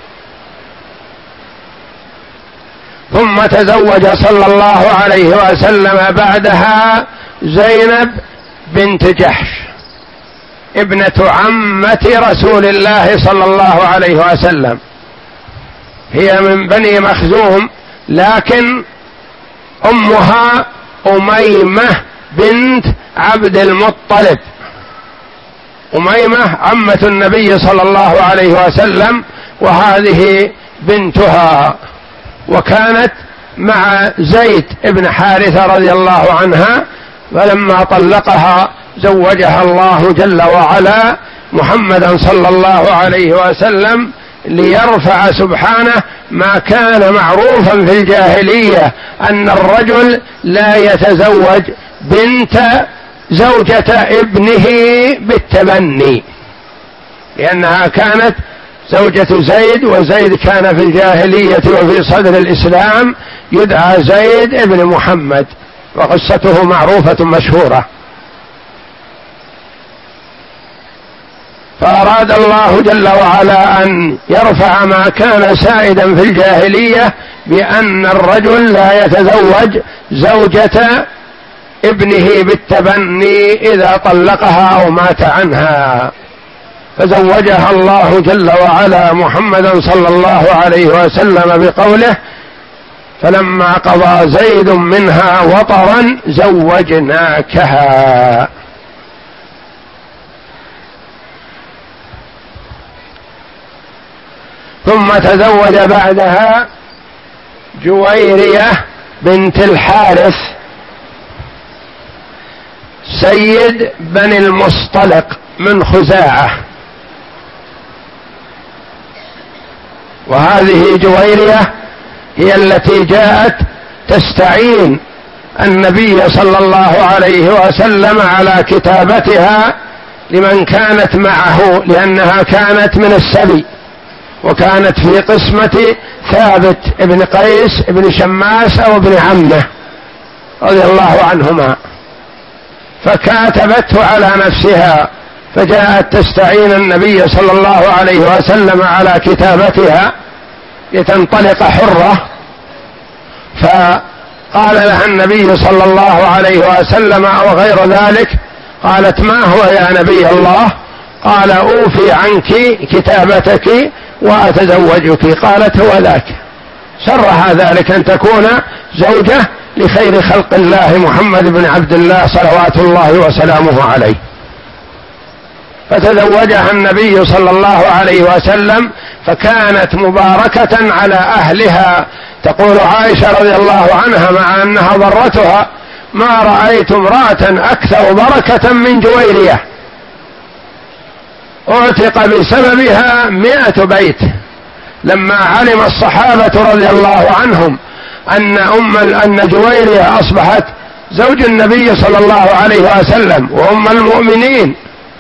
ثم تزوج صلى الله عليه وسلم بعدها زينب بنت جحش ابنة عمة رسول الله صلى الله عليه وسلم، هي من بني مخزوم، لكن أمها أميمة بنت عبد المطلب. أميمة عمة النبي صلى الله عليه وسلم، وهذه بنتها، وكانت مع زيد بن حارثة رضي الله عنها، فلما طلقها زوجها الله جل وعلا محمدا صلى الله عليه وسلم ليرفع سبحانه ما كان معروفا في الجاهلية، أن الرجل لا يتزوج بنت زوجة ابنه بالتبني، لأنها كانت زوجة زيد، وزيد كان في الجاهلية وفي صدر الإسلام يدعى زيد ابن محمد، وقصته معروفة مشهورة. فأراد الله جل وعلا أن يرفع ما كان سائدا في الجاهلية بأن الرجل لا يتزوج زوجة ابنه بالتبني إذا طلقها أو مات عنها، فزوجها الله جل وعلا محمدا صلى الله عليه وسلم بقوله: فلما قضى زيد منها وطرا زوجناكها. ثم تزوج بعدها جويرية بنت الحارث سيد بني المصطلق من خزاعة، وهذه جويرية هي التي جاءت تستعين النبي صلى الله عليه وسلم على كتابتها لمن كانت معه، لأنها كانت من السبي، وكانت في قسمة ثابت ابن قيس ابن شماس أو ابن عمه رضي الله عنهما، فكاتبته على نفسها، فجاءت تستعين النبي صلى الله عليه وسلم على كتابتها لتنطلق حرة، فقال لها النبي صلى الله عليه وسلم أو غير ذلك، قالت: ما هو يا نبي الله؟ قال: أوفي عنك كتابتك وأتزوجك. قالت: هو ذاك، سرها ذلك أن تكون زوجة لخير خلق الله محمد بن عبد الله صلوات الله وسلامه عليه. فتزوجها النبي صلى الله عليه وسلم، فكانت مباركة على أهلها. تقول عائشة رضي الله عنها مع أنها ضرتها: ما رأيت امرأة أكثر بركة من جويرية، اعتق بسببها مئة بيت. لما علم الصحابة رضي الله عنهم أن أم أن جويرية أصبحت زوج النبي صلى الله عليه وسلم وأم المؤمنين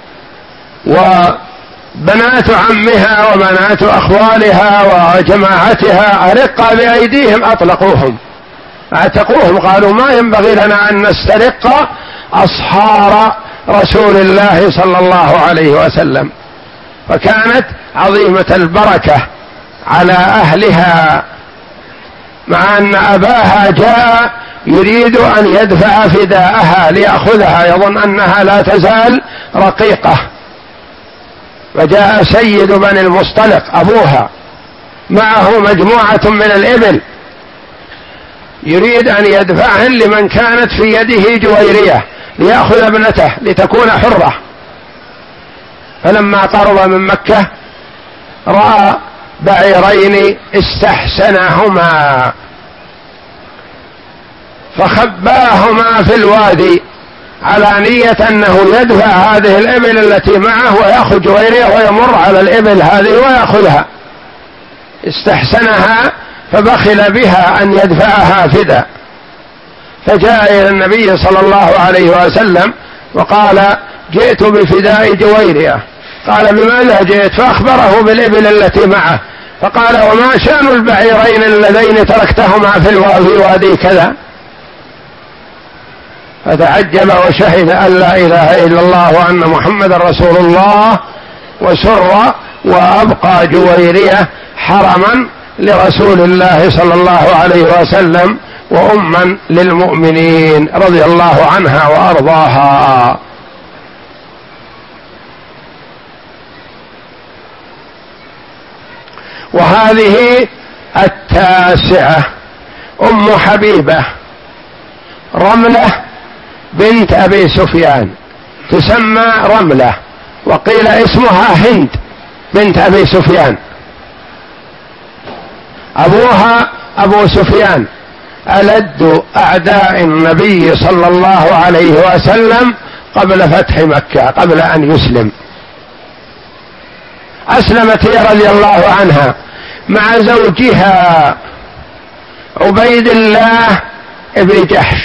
وبنات عمها وبنات أخوالها وجماعتها أرق بأيديهم أطلقوهم، اعتقوهم، قالوا: ما ينبغي لنا أن نسترق أصهار رسول الله صلى الله عليه وسلم. فكانت عظيمة البركة على أهلها، مع أن أباها جاء يريد أن يدفع فداءها ليأخذها، يظن أنها لا تزال رقيقة، فجاء سيد بني المصطلق أبوها معه مجموعة من الإبل يريد أن يدفعهن لمن كانت في يده جويرية ليأخذ ابنته لتكون حرة. فلما قرب من مكة رأى بعيرين استحسنهما فخباهما في الوادي على نية أنه يدفع هذه الإبل التي معه ويأخذ جويرية ويمر على الإبل هذه ويأخذها. استحسنها فبخل بها أن يدفعها فدا، فجاء إلى النبي صلى الله عليه وسلم وقال: جئت بفداء جويرية. قال: بماذا جئت؟ فأخبره بالإبل التي معه، فقال: وما شأن البعيرين اللذين تركتهما في الوادي كذا؟ فتعجب وشهد أن لا إله إلا الله وأن محمد رسول الله، وسر وأبقى جويرية حرما لرسول الله صلى الله عليه وسلم وأما للمؤمنين رضي الله عنها وأرضاها. وهذه التاسعة أم حبيبة رملة بنت أبي سفيان، تسمى رملة، وقيل اسمها هند بنت أبي سفيان. أبوها أبو سفيان ألد أعداء النبي صلى الله عليه وسلم قبل فتح مكة، قبل أن يسلم. أسلمت هي رضي الله عنها مع زوجها عبيد الله ابن جحش،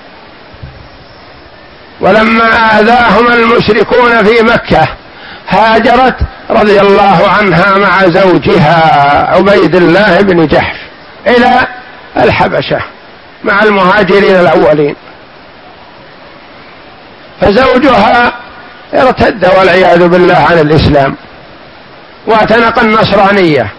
ولما آذاهم المشركون في مكة هاجرت رضي الله عنها مع زوجها عبيد الله بن جحش إلى الحبشة مع المهاجرين الأولين، فزوجها ارتد والعياذ بالله عن الإسلام واعتنق النصرانية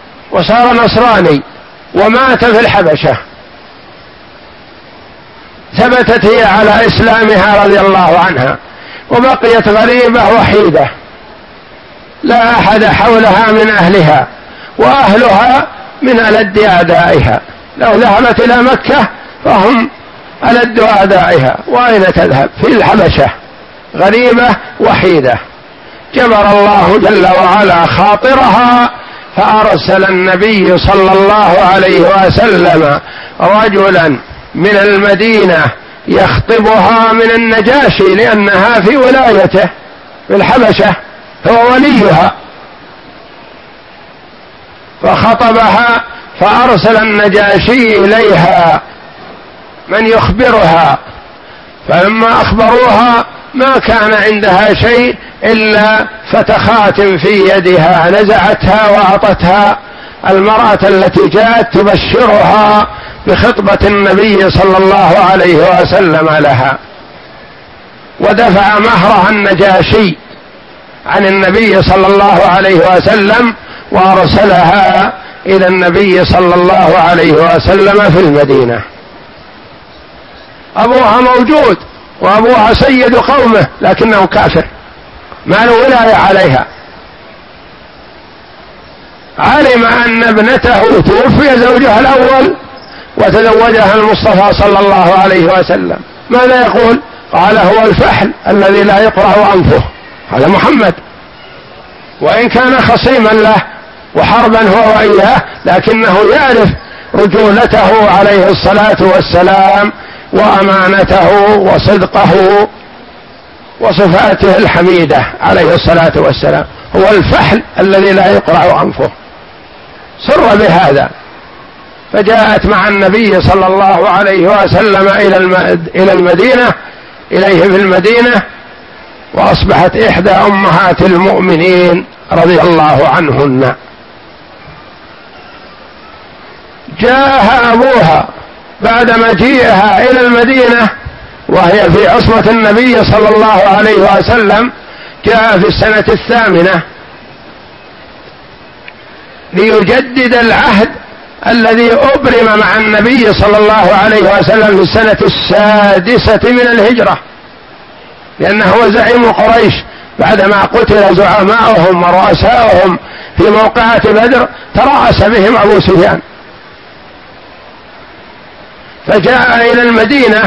وصار نصراني ومات في الحبشة. ثبتت هي على إسلامها رضي الله عنها، وبقيت غريبة وحيدة لا أحد حولها من أهلها، وأهلها من ألد أعدائها، لو ذهبت إلى مكة فهم ألد أعدائها، وأين تذهب؟ في الحبشة غريبة وحيدة. جبر الله جل وعلا خاطرها فأرسل النبي صلى الله عليه وسلم رجلا من المدينة يخطبها من النجاشي، لأنها في ولايته في الحبشة، هو وليها، فخطبها فأرسل النجاشي إليها من يخبرها، فلما أخبروها ما كان عندها شيء إلا فتخات في يدها، نزعتها وأعطتها المرأة التي جاءت تبشرها بخطبة النبي صلى الله عليه وسلم لها، ودفع مهرها النجاشي عن النبي صلى الله عليه وسلم، وأرسلها إلى النبي صلى الله عليه وسلم في المدينة. أبوها موجود وأبوها سيد قومه، لكنه كافر ما له ولاية عليها. علم أن ابنته توفي زوجها الأول وتزوجها المصطفى صلى الله عليه وسلم، ماذا يقول؟ قال هو الفحل الذي لا يقرع أنفه، هذا محمد، وإن كان خصيما له وحربا هو وإياه، لكنه يعرف رجولته عليه الصلاة والسلام وأمانته وصدقه وصفاته الحميدة عليه الصلاة والسلام، هو الفحل الذي لا يقرع أنفه. سر بهذا، فجاءت مع النبي صلى الله عليه وسلم إلى المدينة إليه في المدينة، وأصبحت إحدى أمهات المؤمنين رضي الله عنهن. جاءها أبوها بعد مجيئها إلى المدينة وهي في عصمة النبي صلى الله عليه وسلم، جاء في السنة الثامنة ليجدد العهد الذي أبرم مع النبي صلى الله عليه وسلم في السنة السادسة من الهجرة، لأنه هو زعيم قريش بعدما قتل زعماؤهم ورؤساؤهم في موقعة بدر، ترأس بهم أبو سفيان، فجاء إلى المدينة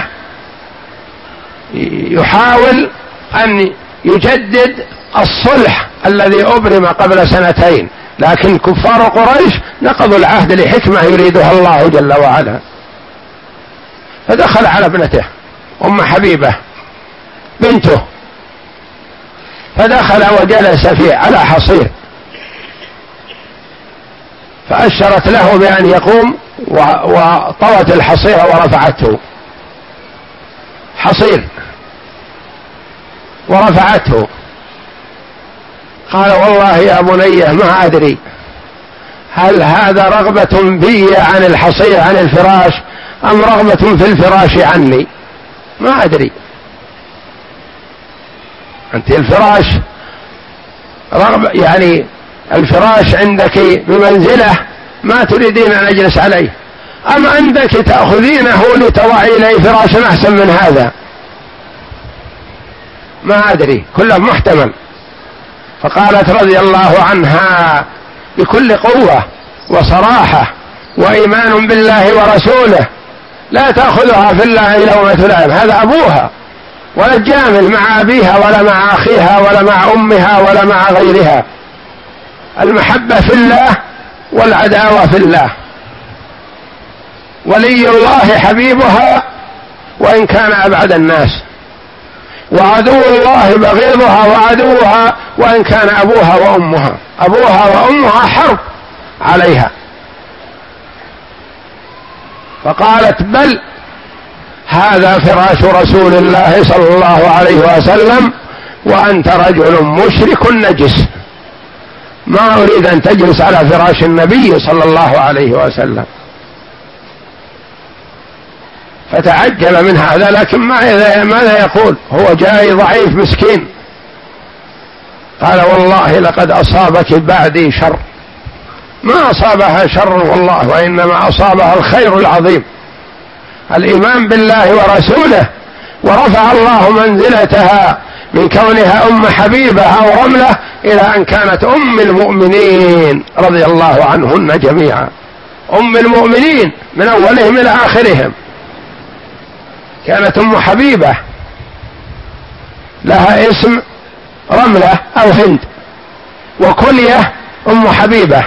يحاول أن يجدد الصلح الذي أبرم قبل سنتين، لكن كفار قريش نقضوا العهد لحكمة يريدها الله جل وعلا. فدخل على ابنته أم حبيبة بنته، فدخل وجلس فيه على حصير، فأشرت له بأن يقوم وطوت الحصير ورفعته، حصير ورفعته. قال والله يا بني ما أدري هل هذا رغبة بي عن الحصير عن الفراش أم رغبة في الفراش عني، ما أدري. أنت الفراش رغبة، يعني الفراش عندك بمنزلة ما تريدين أن أجلس عليه، أم عندك تأخذينه لتضعي إليه فراشا أحسن من هذا؟ ما أدري، كله محتمل. فقالت رضي الله عنها بكل قوة وصراحة وإيمان بالله ورسوله لا تأخذها في الله لومة لائم، هذا أبوها، ولا تجامل مع أبيها ولا مع أخيها ولا مع أمها ولا مع غيرها، المحبة في الله والعداوة في الله. ولي الله حبيبها وإن كان أبعد الناس، وعدو الله بغيضها وعدوها وإن كان أبوها وأمها، أبوها وأمها حرب عليها. فقالت بل هذا فراش رسول الله صلى الله عليه وسلم وأنت رجل مشرك نجس، ما أريد أن تجلس على فراش النبي صلى الله عليه وسلم. فتعجل من هذا، لكن ماذا يقول؟ هو جاي ضعيف مسكين. قال والله لقد أصابك بعدي شر، ما أصابها شر والله، وإنما أصابها الخير العظيم. الإيمان بالله ورسوله، ورفع الله منزلتها من كونها أم حبيبة أو رملة إلى أن كانت أم المؤمنين رضي الله عنهن جميعا، أم المؤمنين من أولهم إلى آخرهم. كانت أم حبيبة، لها اسم رملة أو هند، وكنية أم حبيبة،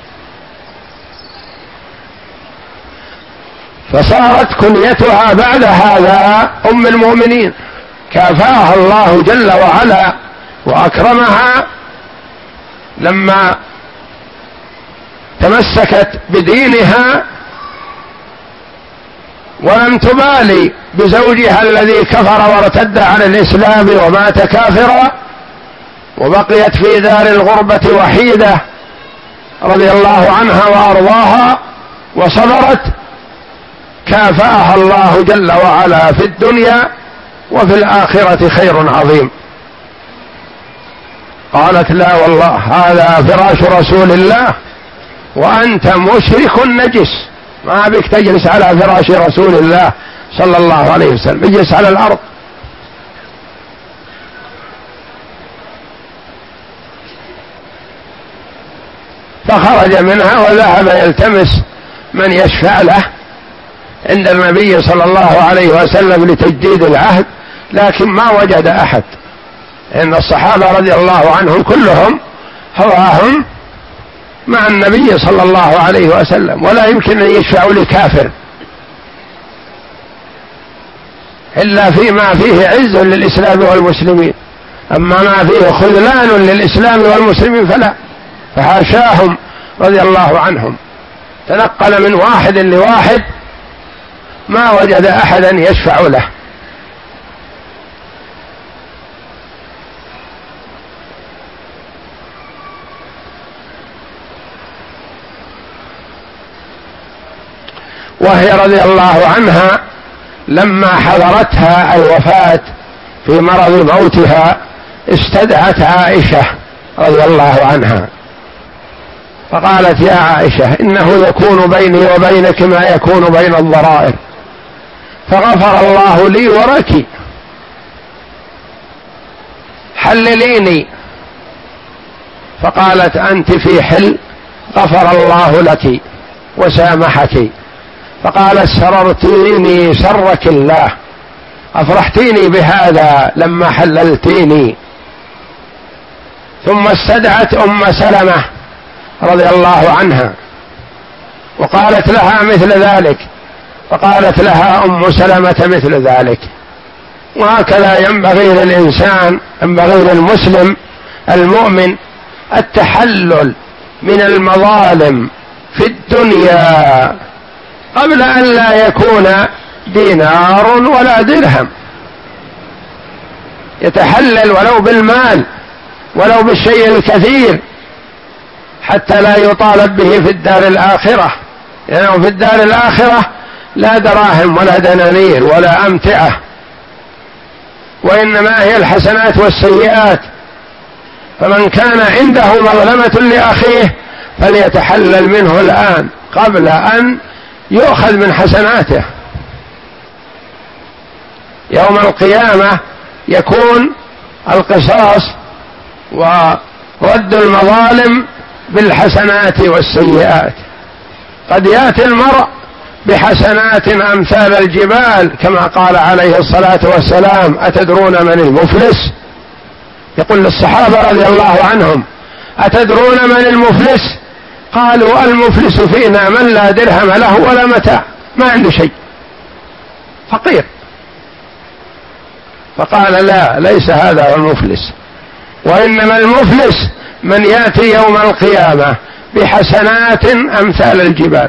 فصارت كنيتها بعد هذا أم المؤمنين. كافاها الله جل وعلا وأكرمها لما تمسكت بدينها ولم تبالي بزوجها الذي كفر وارتد عن الإسلام ومات كافرا، وبقيت في دار الغربة وحيدة رضي الله عنها وأرضاها وصبرت. كافأها الله جل وعلا في الدنيا وفي الآخرة خير عظيم. قالت: لا والله هذا فراش رسول الله وأنت مشرك نجس، ما بك تجلس على فراش رسول الله صلى الله عليه وسلم، اجلس على الأرض. فخرج منها وذهب يلتمس من يشفع له عند النبي صلى الله عليه وسلم لتجديد العهد، لكن ما وجد أحد، إن الصحابة رضي الله عنهم كلهم هواهم مع النبي صلى الله عليه وسلم، ولا يمكن أن يشفعوا لكافر إلا فيما فيه عز للإسلام والمسلمين، أما ما فيه خذلان للإسلام والمسلمين فلا. فحاشاهم رضي الله عنهم، تنقل من واحد لواحد ما وجد أحدا يشفع له. وهي رضي الله عنها لما حضرتها الوفاة في مرض موتها استدعت عائشة رضي الله عنها فقالت: يا عائشة إنه يكون بيني وبينك ما يكون بين الضرائر، فغفر الله لي ولك، حلليني. فقالت: أنت في حل غفر الله لك وسامحك. فقالت: سررتيني سرك الله، أفرحتيني بهذا لما حللتيني. ثم استدعت أم سلمة رضي الله عنها وقالت لها مثل ذلك، فقالت لها أم سلمة مثل ذلك. وهكذا ينبغي للإنسان، ينبغي للمسلم المؤمن التحلل من المظالم في الدنيا قبل أن لا يكون دينار ولا درهم، يتحلل ولو بالمال ولو بالشيء الكثير حتى لا يطالب به في الدار الآخرة، لأنه يعني في الدار الآخرة لا دراهم ولا دنانير ولا أمتعة، وإنما هي الحسنات والسيئات. فمن كان عنده مظلمة لأخيه فليتحلل منه الآن قبل أن يؤخذ من حسناته. يوم القيامة يكون القصاص ورد المظالم بالحسنات والسيئات. قد يأتي المرء بحسنات أمثال الجبال كما قال عليه الصلاة والسلام: أتدرون من المفلس؟ يقول للصحابة رضي الله عنهم: أتدرون من المفلس؟ قالوا: المفلس فينا من لا درهم له ولا متاع، ما عنده شيء، فقير. فقال: لا، ليس هذا هو المفلس، وإنما المفلس من يأتي يوم القيامة بحسنات أمثال الجبال،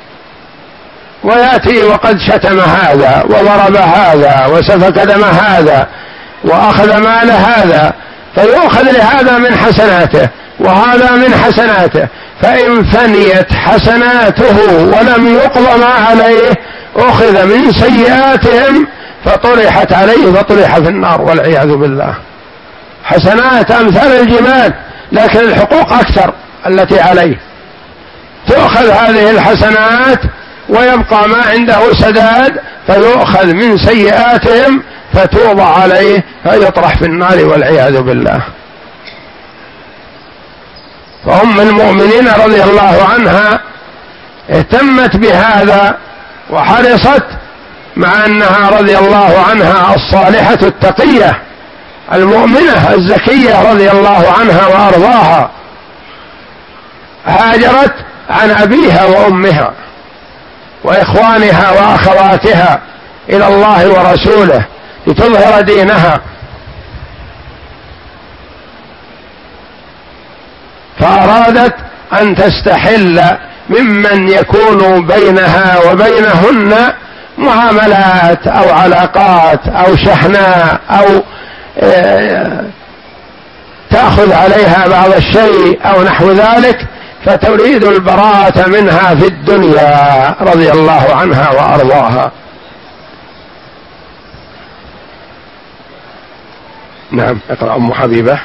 ويأتي وقد شتم هذا وضرب هذا وسفك دم هذا وأخذ مال هذا، فيؤخذ لهذا من حسناته وهذا من حسناته، فإن فنيت حسناته ولم يقض ما عليه أخذ من سيئاتهم فطرحت عليه فطرح في النار والعياذ بالله. حسنات أمثال الجبال، لكن الحقوق أكثر التي عليه، تؤخذ هذه الحسنات ويبقى ما عنده سداد فيؤخذ من سيئاتهم فتوضع عليه فيطرح في النار والعياذ بالله. فأم المؤمنين رضي الله عنها اهتمت بهذا وحرصت، مع أنها رضي الله عنها الصالحة التقية المؤمنة الزكية رضي الله عنها وأرضاها، هاجرت عن أبيها وأمها وإخوانها وأخواتها إلى الله ورسوله لتظهر دينها، فأرادت أن تستحل ممن يكون بينها وبينهن معاملات أو علاقات أو شحناء أو تأخذ عليها بعض الشيء أو نحو ذلك، فتريد البراءة منها في الدنيا رضي الله عنها وأرضاها. نعم، اقرأ أم حبيبة.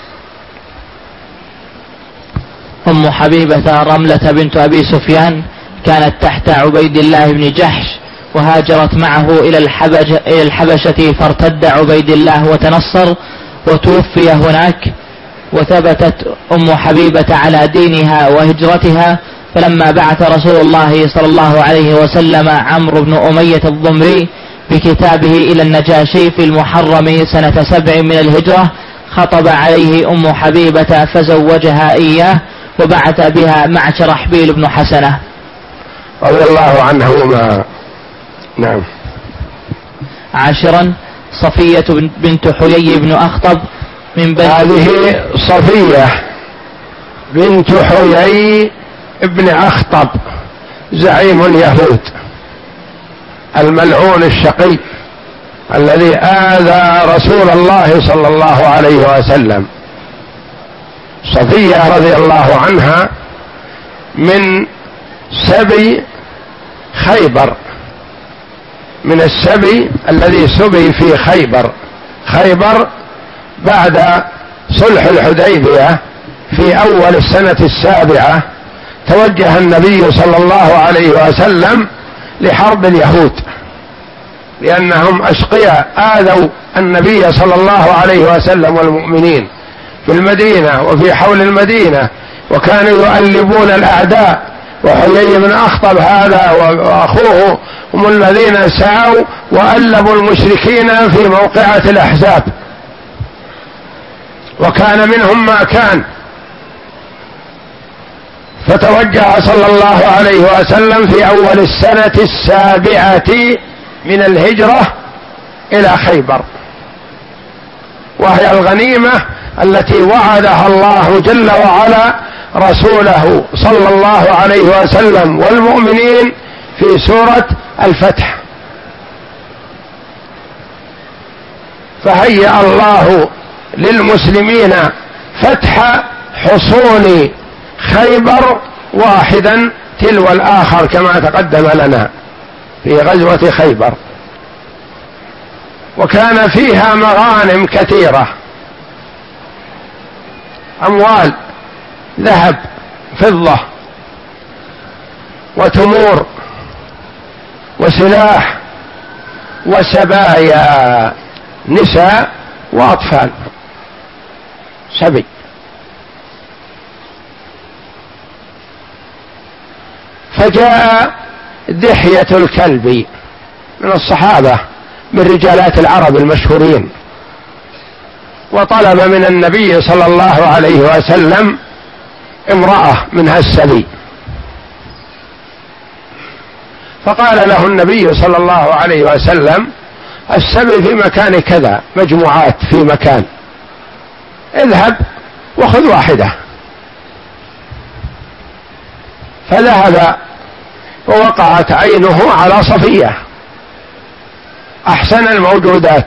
أم حبيبة رملة بنت أبي سفيان كانت تحت عبيد الله بن جحش، وهاجرت معه إلى الحبشة, إلى الحبشة فارتد عبيد الله وتنصر وتوفي هناك، وثبتت أم حبيبة على دينها وهجرتها، فلما بعث رسول الله صلى الله عليه وسلم عمرو بن أمية الضمري بكتابه إلى النجاشي في المحرم سنة سبع من الهجرة خطب عليه أم حبيبة فزوجها إياه وبعث بها مع شرحبيل بن حسنة رضي الله عنهما. نعم. عاشرا صفية بنت حيي بن أخطب من بني هذه صفية بنت حيي بن أخطب زعيم اليهود الملعون الشقي الذي آذى رسول الله صلى الله عليه وسلم. صفية رضي الله عنها من سبي خيبر، من السبي الذي سبي في خيبر. خيبر بعد صلح الحديبية في أول السنة السابعة توجه النبي صلى الله عليه وسلم لحرب اليهود، لأنهم أشقياء آذوا النبي صلى الله عليه وسلم والمؤمنين في المدينة وفي حول المدينة، وكانوا يؤلبون الأعداء. وحيي بن أخطب هذا وأخوه هم الذين سعوا وألبوا المشركين في موقعة الأحزاب، وكان منهم ما كان. فتوجه صلى الله عليه وسلم في أول السنة السابعة من الهجرة إلى خيبر، وهي الغنيمة التي وعدها الله جل وعلا رسوله صلى الله عليه وسلم والمؤمنين في سورة الفتح. فهيأ الله للمسلمين فتح حصون خيبر واحدا تلو الآخر كما تقدم لنا في غزوة خيبر، وكان فيها مغانم كثيرة، أموال ذهب فضة وتمور وسلاح وسبايا نساء وأطفال، سبي. فجاء دحية الكلبي من الصحابة من رجالات العرب المشهورين، وطلب من النبي صلى الله عليه وسلم امرأة من هالسبي، فقال له النبي صلى الله عليه وسلم السبي في مكان كذا، مجموعات في مكان، اذهب وخذ واحدة. فذهب ووقعت عينه على صفية أحسن الموجودات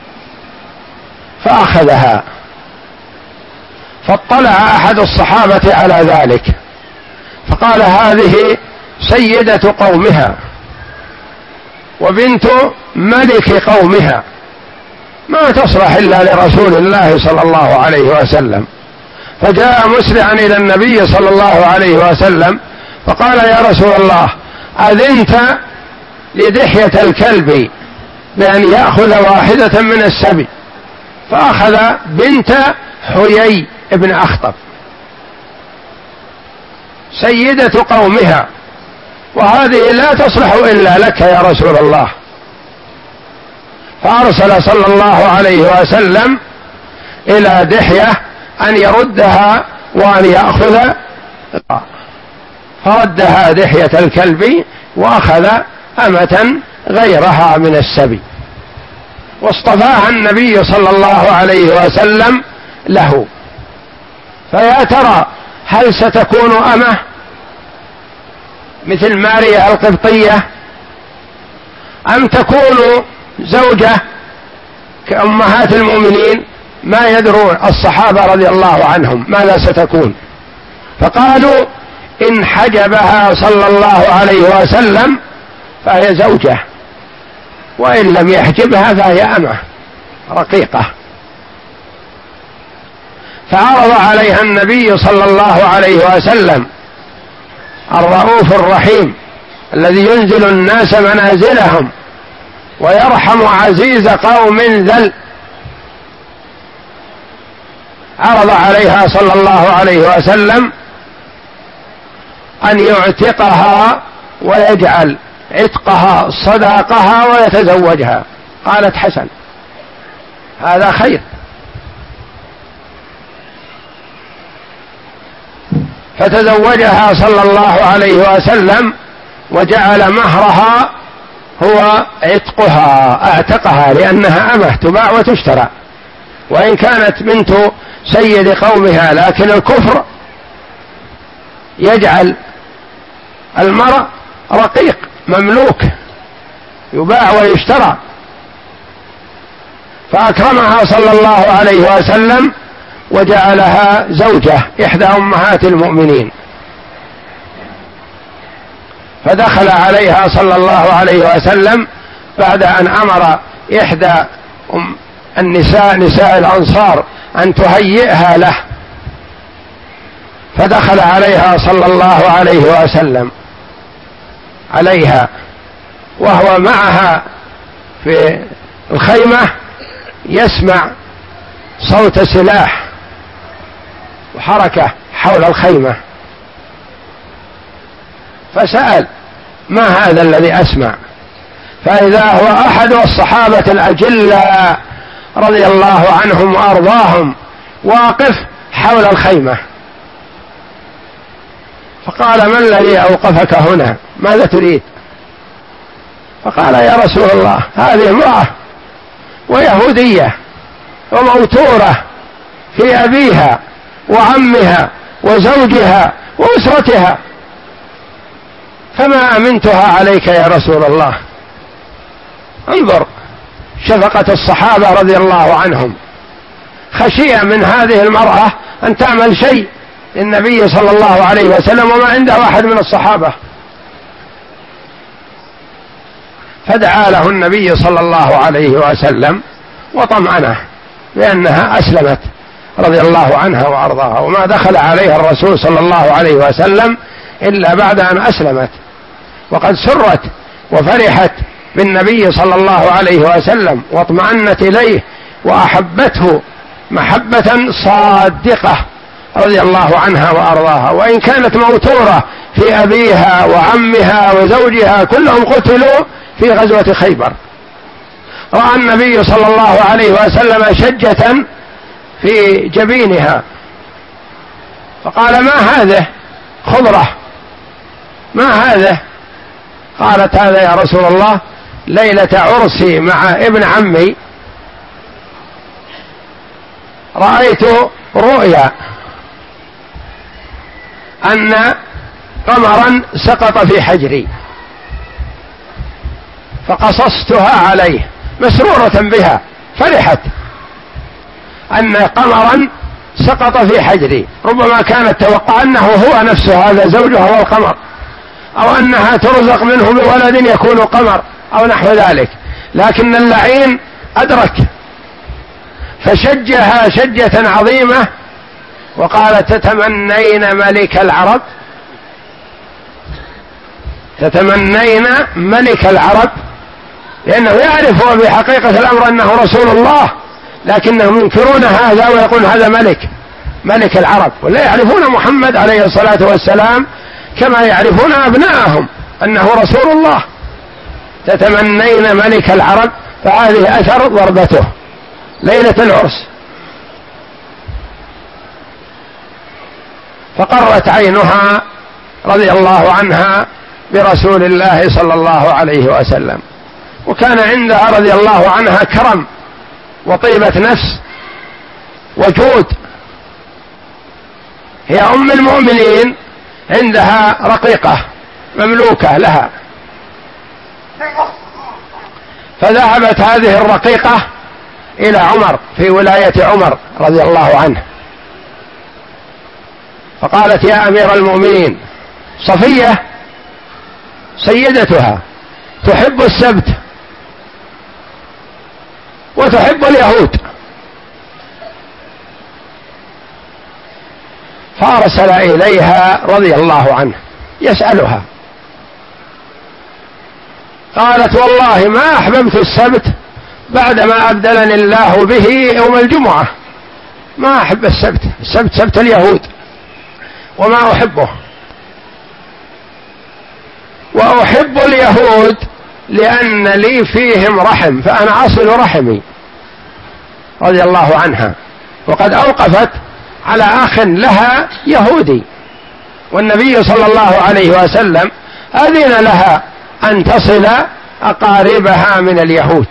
فأخذها. فاطلع أحد الصحابة على ذلك فقال هذه سيدة قومها وبنت ملك قومها، ما تصلح إلا لرسول الله صلى الله عليه وسلم. فجاء مسرعا إلى النبي صلى الله عليه وسلم فقال يا رسول الله أذنت لدحية الكلب بأن يأخذ واحدة من السبي، فأخذ بنت حيي ابن أخطب سيدة قومها، وهذه لا تصلح إلا لك يا رسول الله. فأرسل صلى الله عليه وسلم إلى دحية أن يردها وأن يأخذ، فردها دحية الكلب وأخذ أمة غيرها من السبي، واصطفاها النبي صلى الله عليه وسلم له. فيا ترى هل ستكون أمة مثل ماريا القبطية، أم تكون زوجة كأمهات المؤمنين؟ ما يدرون الصحابة رضي الله عنهم ماذا ستكون، فقالوا إن حجبها صلى الله عليه وسلم فهي زوجة، وإن لم يحجبها فهي أمة رقيقة. فعرض عليها النبي صلى الله عليه وسلم الرؤوف الرحيم الذي ينزل الناس منازلهم ويرحم عزيز قوم ذل، عرض عليها صلى الله عليه وسلم أن يعتقها ويجعل عتقها صداقها ويتزوجها. قالت حسن، هذا خير. فتزوجها صلى الله عليه وسلم وجعل مهرها هو عتقها، اعتقها لأنها أمة تباع وتشترى، وإن كانت بنت سيد قومها، لكن الكفر يجعل المرء رقيق مملوك يباع ويشترى. فأكرمها صلى الله عليه وسلم وجعلها زوجة إحدى أمهات المؤمنين. فدخل عليها صلى الله عليه وسلم بعد أن أمر إحدى النساء نساء الأنصار أن تهيئها له، فدخل عليها صلى الله عليه وسلم عليها وهو معها في الخيمة يسمع صوت سلاح وحركة حول الخيمة، فسأل ما هذا الذي أسمع؟ فإذا هو أحد الصحابة الأجلاء رضي الله عنهم وأرضاهم واقف حول الخيمة. فقال ما الذي أوقفك هنا؟ ماذا تريد؟ فقال يا رسول الله هذه امرأة ويهودية وموتورة في أبيها وعمها وزوجها وأسرتها، فما أمنتها عليك يا رسول الله. انظر شفقة الصحابة رضي الله عنهم، خشية من هذه المرأة أن تعمل شيء للنبي صلى الله عليه وسلم وما عنده واحد من الصحابة. فدعا له النبي صلى الله عليه وسلم وطمأنه بأنها أسلمت رضي الله عنها وأرضاها، وما دخل عليها الرسول صلى الله عليه وسلم إلا بعد أن أسلمت، وقد سرت وفرحت بالنبي صلى الله عليه وسلم واطمأنت إليه وأحبته محبة صادقة رضي الله عنها وأرضاها، وإن كانت موتورة في أبيها وعمها وزوجها كلهم قتلوا في غزوة خيبر. رأى النبي صلى الله عليه وسلم شجة في جبينها فقال ما هذه؟ خضرة، ما هذا؟ قالت هذا يا رسول الله ليلة عرسي مع ابن عمي رأيت رؤيا أن قمرا سقط في حجري فقصصتها عليه، مسرورة بها فرحت أن قمرا سقط في حجري، ربما كانت توقع أنه هو نفسه هذا زوجها هو القمر، أو أنها ترزق منه بولد يكون قمر أو نحو ذلك، لكن اللعين أدرك فشجها شجة عظيمة وقال تتمنين ملك العرب، تتمنين ملك العرب، لأنه يعرف هو بحقيقة الأمر أنه رسول الله، لكنهم ينكرون هذا ويقول هذا ملك ملك العرب، ولا يعرفون محمد عليه الصلاة والسلام كما يعرفون أبناءهم أنه رسول الله. تتمنين ملك العرب، فهذه أثر ضربته ليلة العرس. فقرت عينها رضي الله عنها برسول الله صلى الله عليه وسلم، وكان عندها رضي الله عنها كرم وطيبة نفس وجود. هي أم المؤمنين، عندها رقيقة مملوكة لها، فذهبت هذه الرقيقة إلى عمر في ولاية عمر رضي الله عنه، فقالت يا أمير المؤمنين، صفية سيدتها تحب السبت وتحب اليهود، فأرسل إليها رضي الله عنه يسألها، قالت والله ما أحببت السبت بعدما أبدلني الله به يوم الجمعة، ما أحب السبت، السبت سبت اليهود وما أحبه، وأحب اليهود لأن لي فيهم رحم فأنا أصل رحمي رضي الله عنها. وقد أوقفت على أخ لها يهودي، والنبي صلى الله عليه وسلم أذن لها أن تصل أقاربها من اليهود،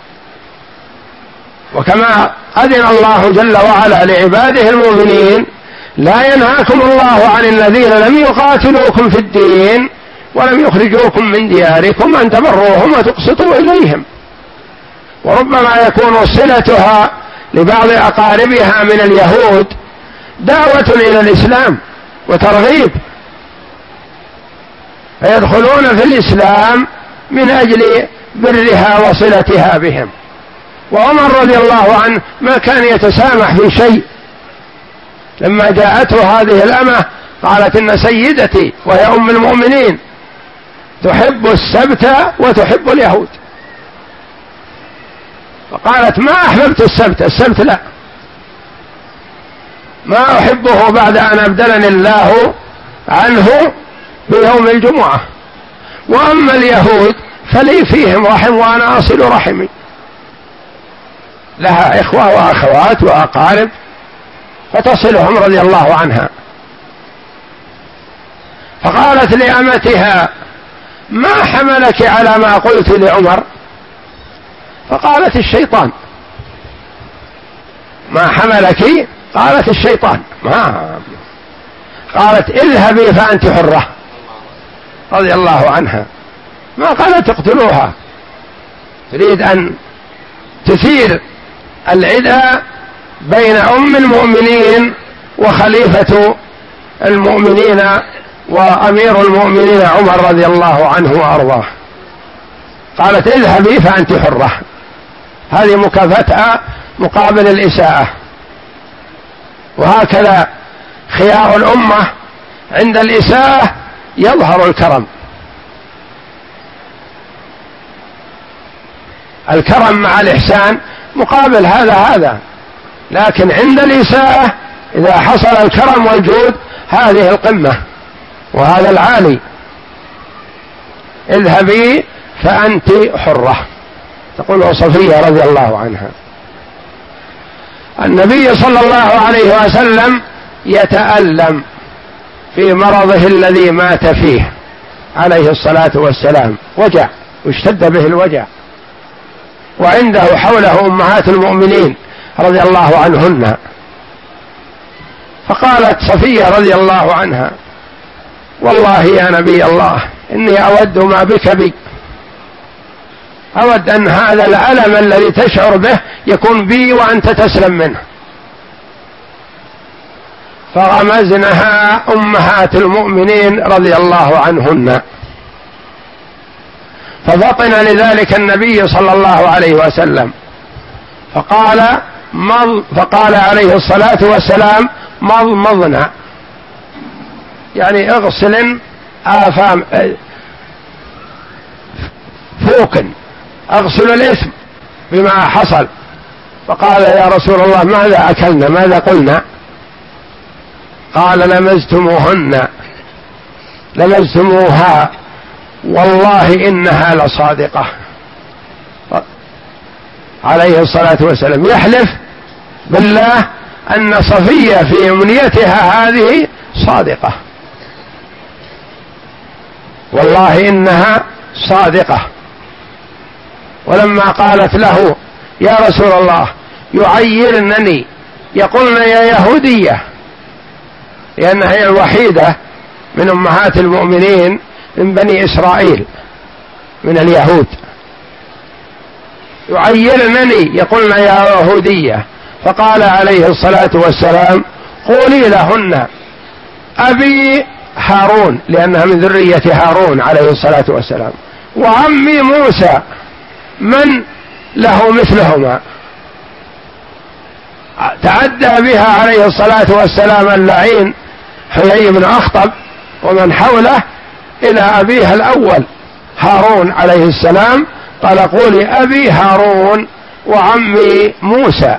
وكما أذن الله جل وعلا لعباده المؤمنين لا ينهاكم الله عن الذين لم يقاتلوكم في الدين ولم يخرجوكم من دياركم أن تبروهم وتقسطوا إليهم. وربما يكون صلتها لبعض أقاربها من اليهود دعوة إلى الإسلام وترغيب، فيدخلون في الإسلام من أجل برها وصلتها بهم. وعمر رضي الله عنه ما كان يتسامح في شيء، لما جاءته هذه الأمة قالت إن سيدتي وهي أم المؤمنين تحب السبت وتحب اليهود، فقالت ما أحببت السبت، السبت لا، ما أحبه بعد أن أبدلني الله عنه بيوم الجمعة، وأما اليهود فلي فيهم رحم وأنا أصل رحمي، لها إخوة وأخوات وأقارب فتصلهم رضي الله عنها. فقالت لأمتها ما حملك على ما قلت لعمر؟ فقالت الشيطان. ما حملك؟ قالت الشيطان. ما قالت اذهبي فأنت حرة رضي الله عنها، ما قالت اقتلوها، تريد أن تثير العداء بين أم المؤمنين وخليفة المؤمنين وأمير المؤمنين عمر رضي الله عنه وأرضاه. قالت اذهبي فأنت حرة، هذه مكافأة مقابل الإساءة. وهكذا خيار الأمة عند الإساءة يظهر الكرم، الكرم مع الإحسان مقابل هذا هذا، لكن عند الإساءة إذا حصل الكرم والجود هذه القمة وهذا العالي. اذهبي فأنت حرة، تقول صفية رضي الله عنها. النبي صلى الله عليه وسلم يتألم في مرضه الذي مات فيه عليه الصلاة والسلام، وجع واشتد به الوجع، وعنده حوله أمهات المؤمنين رضي الله عنهن. فقالت صفية رضي الله عنها والله يا نبي الله إني أود ما بك بي، أود أن هذا الألم الذي تشعر به يكون بي وأنت تسلم منه. فغمزنها أمهات المؤمنين رضي الله عنهن، ففطن لذلك النبي صلى الله عليه وسلم فقال مض فقال عليه الصلاة والسلام مضمضنا، يعني اغسلن آفام فوق أغسل الإثم بما حصل. فقال يا رسول الله ماذا أكلنا ماذا قلنا؟ قال لمزتموهن لمزتموها والله إنها لصادقة. عليه الصلاة والسلام يحلف بالله أن صفية في أمنيتها هذه صادقة، والله إنها صادقة. ولما قالت له يا رسول الله يعيرنني يقولن يا يهودية، لأنها هي الوحيدة من أمهات المؤمنين من بني إسرائيل من اليهود، يعيرنني يقولن يا يهودية. فقال عليه الصلاة والسلام قولي لهن أبي هارون، لأنها من ذرية هارون عليه الصلاة والسلام، وعمي موسى من له مثلهما. تعدى بها عليه الصلاة والسلام اللعين حيي بن أخطب ومن حوله إلى أبيها الأول هارون عليه السلام، قال قولي أبي هارون وعمي موسى.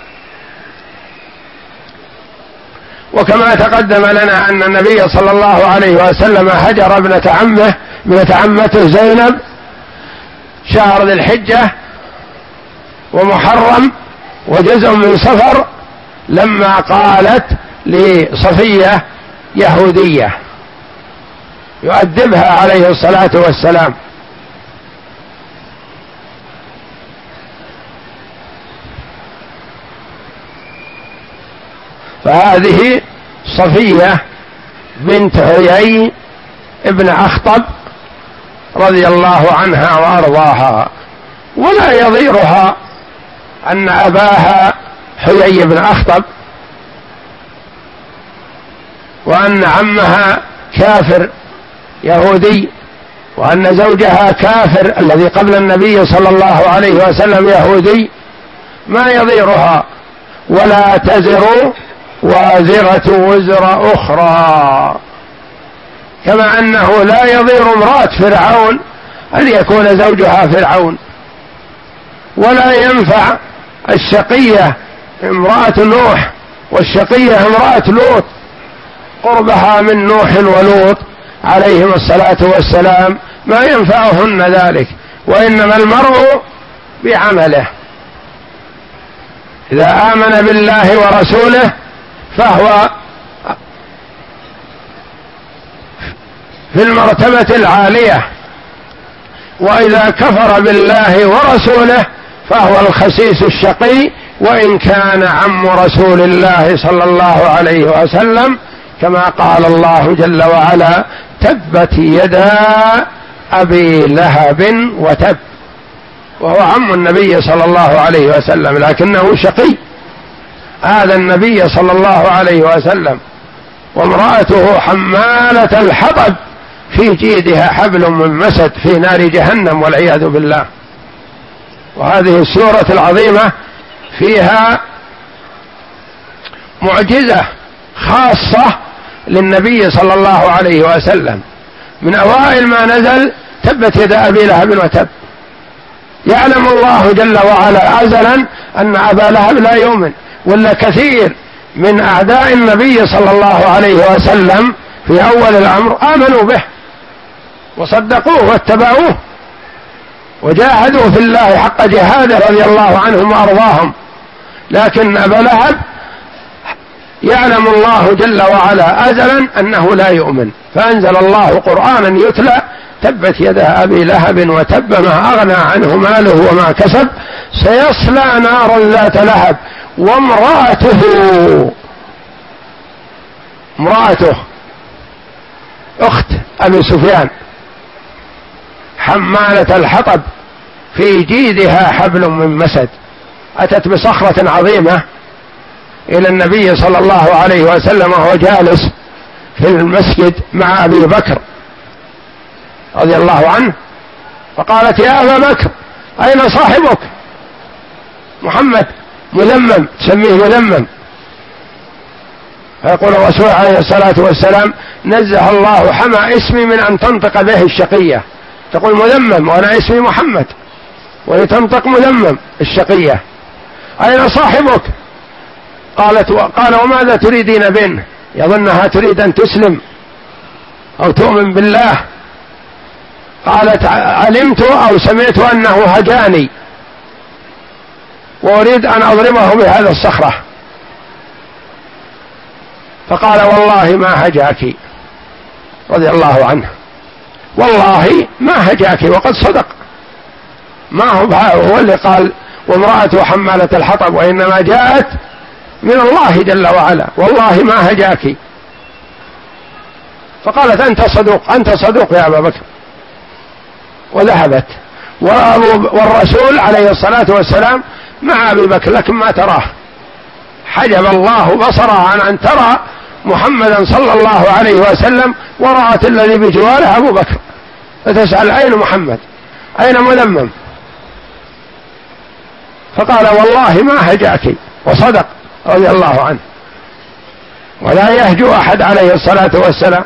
وكما تقدم لنا أن النبي صلى الله عليه وسلم هجر ابنة عمه ابنة عمته زينب شهر ذي الحجة ومحرم وجزء من صفر لما قالت لصفية يهودية يؤدبها عليه الصلاة والسلام. فهذه صفية بنت حيي ابن أخطب رضي الله عنها وأرضاها. ولا يضيرها أن أباها حيي بن أخطب وأن عمها كافر يهودي وأن زوجها كافر الذي قبل النبي صلى الله عليه وسلم يهودي، ما يضيرها. ولا تزر وازرة وزر أخرى، كما أنه لا يضير امرأة فرعون أن يكون زوجها فرعون، ولا ينفع الشقية امرأة نوح والشقية امرأة لوط قربها من نوح ولوط عليهم الصلاة والسلام، ما ينفعهن ذلك. وإنما المرء بعمله، إذا آمن بالله ورسوله فهو في المرتبة العالية، وإذا كفر بالله ورسوله فهو الخسيس الشقي، وإن كان عم رسول الله صلى الله عليه وسلم، كما قال الله جل وعلا تبت يدا أبي لهب وتب، وهو عم النبي صلى الله عليه وسلم لكنه شقي. هذا النبي صلى الله عليه وسلم وامرأته حمالة الحطب في جيدها حبل من مسد في نار جهنم والعياذ بالله. وهذه السورة العظيمة فيها معجزة خاصة للنبي صلى الله عليه وسلم. من أوائل ما نزل تبت يدا أبي لهب وتب. يعلم الله جل وعلا أزلا أن أبا لهب لا يؤمن، ولا كثير من أعداء النبي صلى الله عليه وسلم في أول الأمر آمنوا به وصدقوه واتبعوه وجاهدوا في الله حق جهاده رضي الله عنهم وأرضاهم. لكن أبا لهب يعلم الله جل وعلا أزلا أنه لا يؤمن، فأنزل الله قرآنا يتلى تبت يدا أبي لهب وتب ما أغنى عنه ماله وما كسب سيصلى نارا ذات لهب وامرأته امرأته أخت أبي سفيان حمالة الحطب في جيدها حبل من مسد. أتت بصخرة عظيمة إلى النبي صلى الله عليه وسلم وهو جالس في المسجد مع أبي بكر رضي الله عنه، فقالت يا أبا بكر أين صاحبك؟ محمد مذمم، تسميه مذمم. فيقول الرسول عليه الصلاة والسلام نزه الله حمى اسمي من أن تنطق به الشقية، تقول مذمم وأنا اسمي محمد، ويتنطق مذمم الشقية. أين صاحبك؟ قالت قال وماذا تريدين بنه؟ يظنها تريد أن تسلم أو تؤمن بالله. قالت علمت أو سمعت أنه هجاني وأريد أن أضربه بهذا الصخرة. فقال والله ما هجاك رضي الله عنه، والله ما هجاك، وقد صدق، ما هو هو اللي قال وامرأته حمالة الحطب، وإنما جاءت من الله جل وعلا، والله ما هجاك. فقالت أنت صدوق، أنت صدوق يا أبا بكر، وذهبت. والرسول عليه الصلاة والسلام مع أبي بكر، لكن ما تراه، حجب الله بصرها عن أن ترى محمدا صلى الله عليه وسلم، ورأت الذي بجواره أبو بكر، فتسأل أين محمد، أين مذمم؟ فقال والله ما هجاك، وصدق رضي الله عنه. ولا يهجو أحد عليه الصلاة والسلام،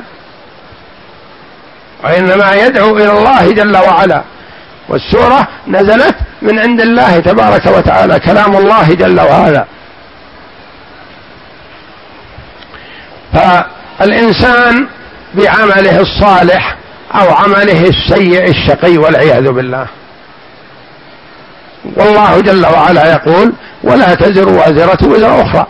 وإنما يدعو إلى الله جل وعلا. والسورة نزلت من عند الله تبارك وتعالى، كلام الله جل وعلا. فالإنسان بعمله الصالح أو عمله السيء الشقي والعياذ بالله. والله جل وعلا يقول ولا تزر وازرة وزر أخرى.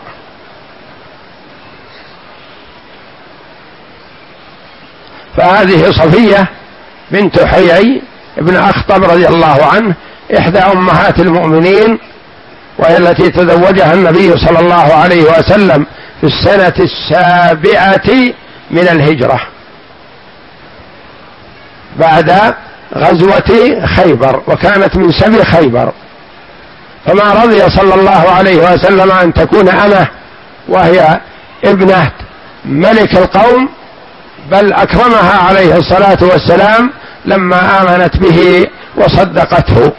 فهذه صفية بنت حيي ابن أخطب رضي الله عنه، إحدى أمهات المؤمنين، وهي التي تزوجها النبي صلى الله عليه وسلم في السنة السابعة من الهجرة بعد غزوة خيبر، وكانت من سبي خيبر. فما رضي صلى الله عليه وسلم أن تكون أمه وهي ابنة ملك القوم، بل أكرمها عليه الصلاة والسلام لما آمنت به وصدقته.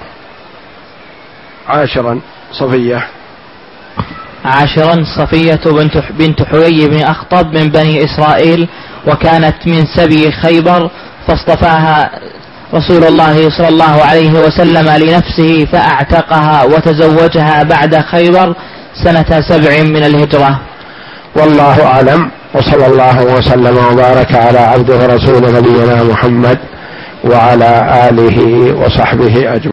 عاشرا صفية. عاشرا صفية بنت بنت حيي بن أخطب من بني إسرائيل، وكانت من سبي خيبر، فاصطفاها رسول الله صلى الله عليه وسلم لنفسه فأعتقها وتزوجها بعد خيبر سنة سبع من الهجرة. والله أعلم، وصلى الله وسلم وبارك على عبده ورسوله نبينا محمد وعلى آله وصحبه أجمعين.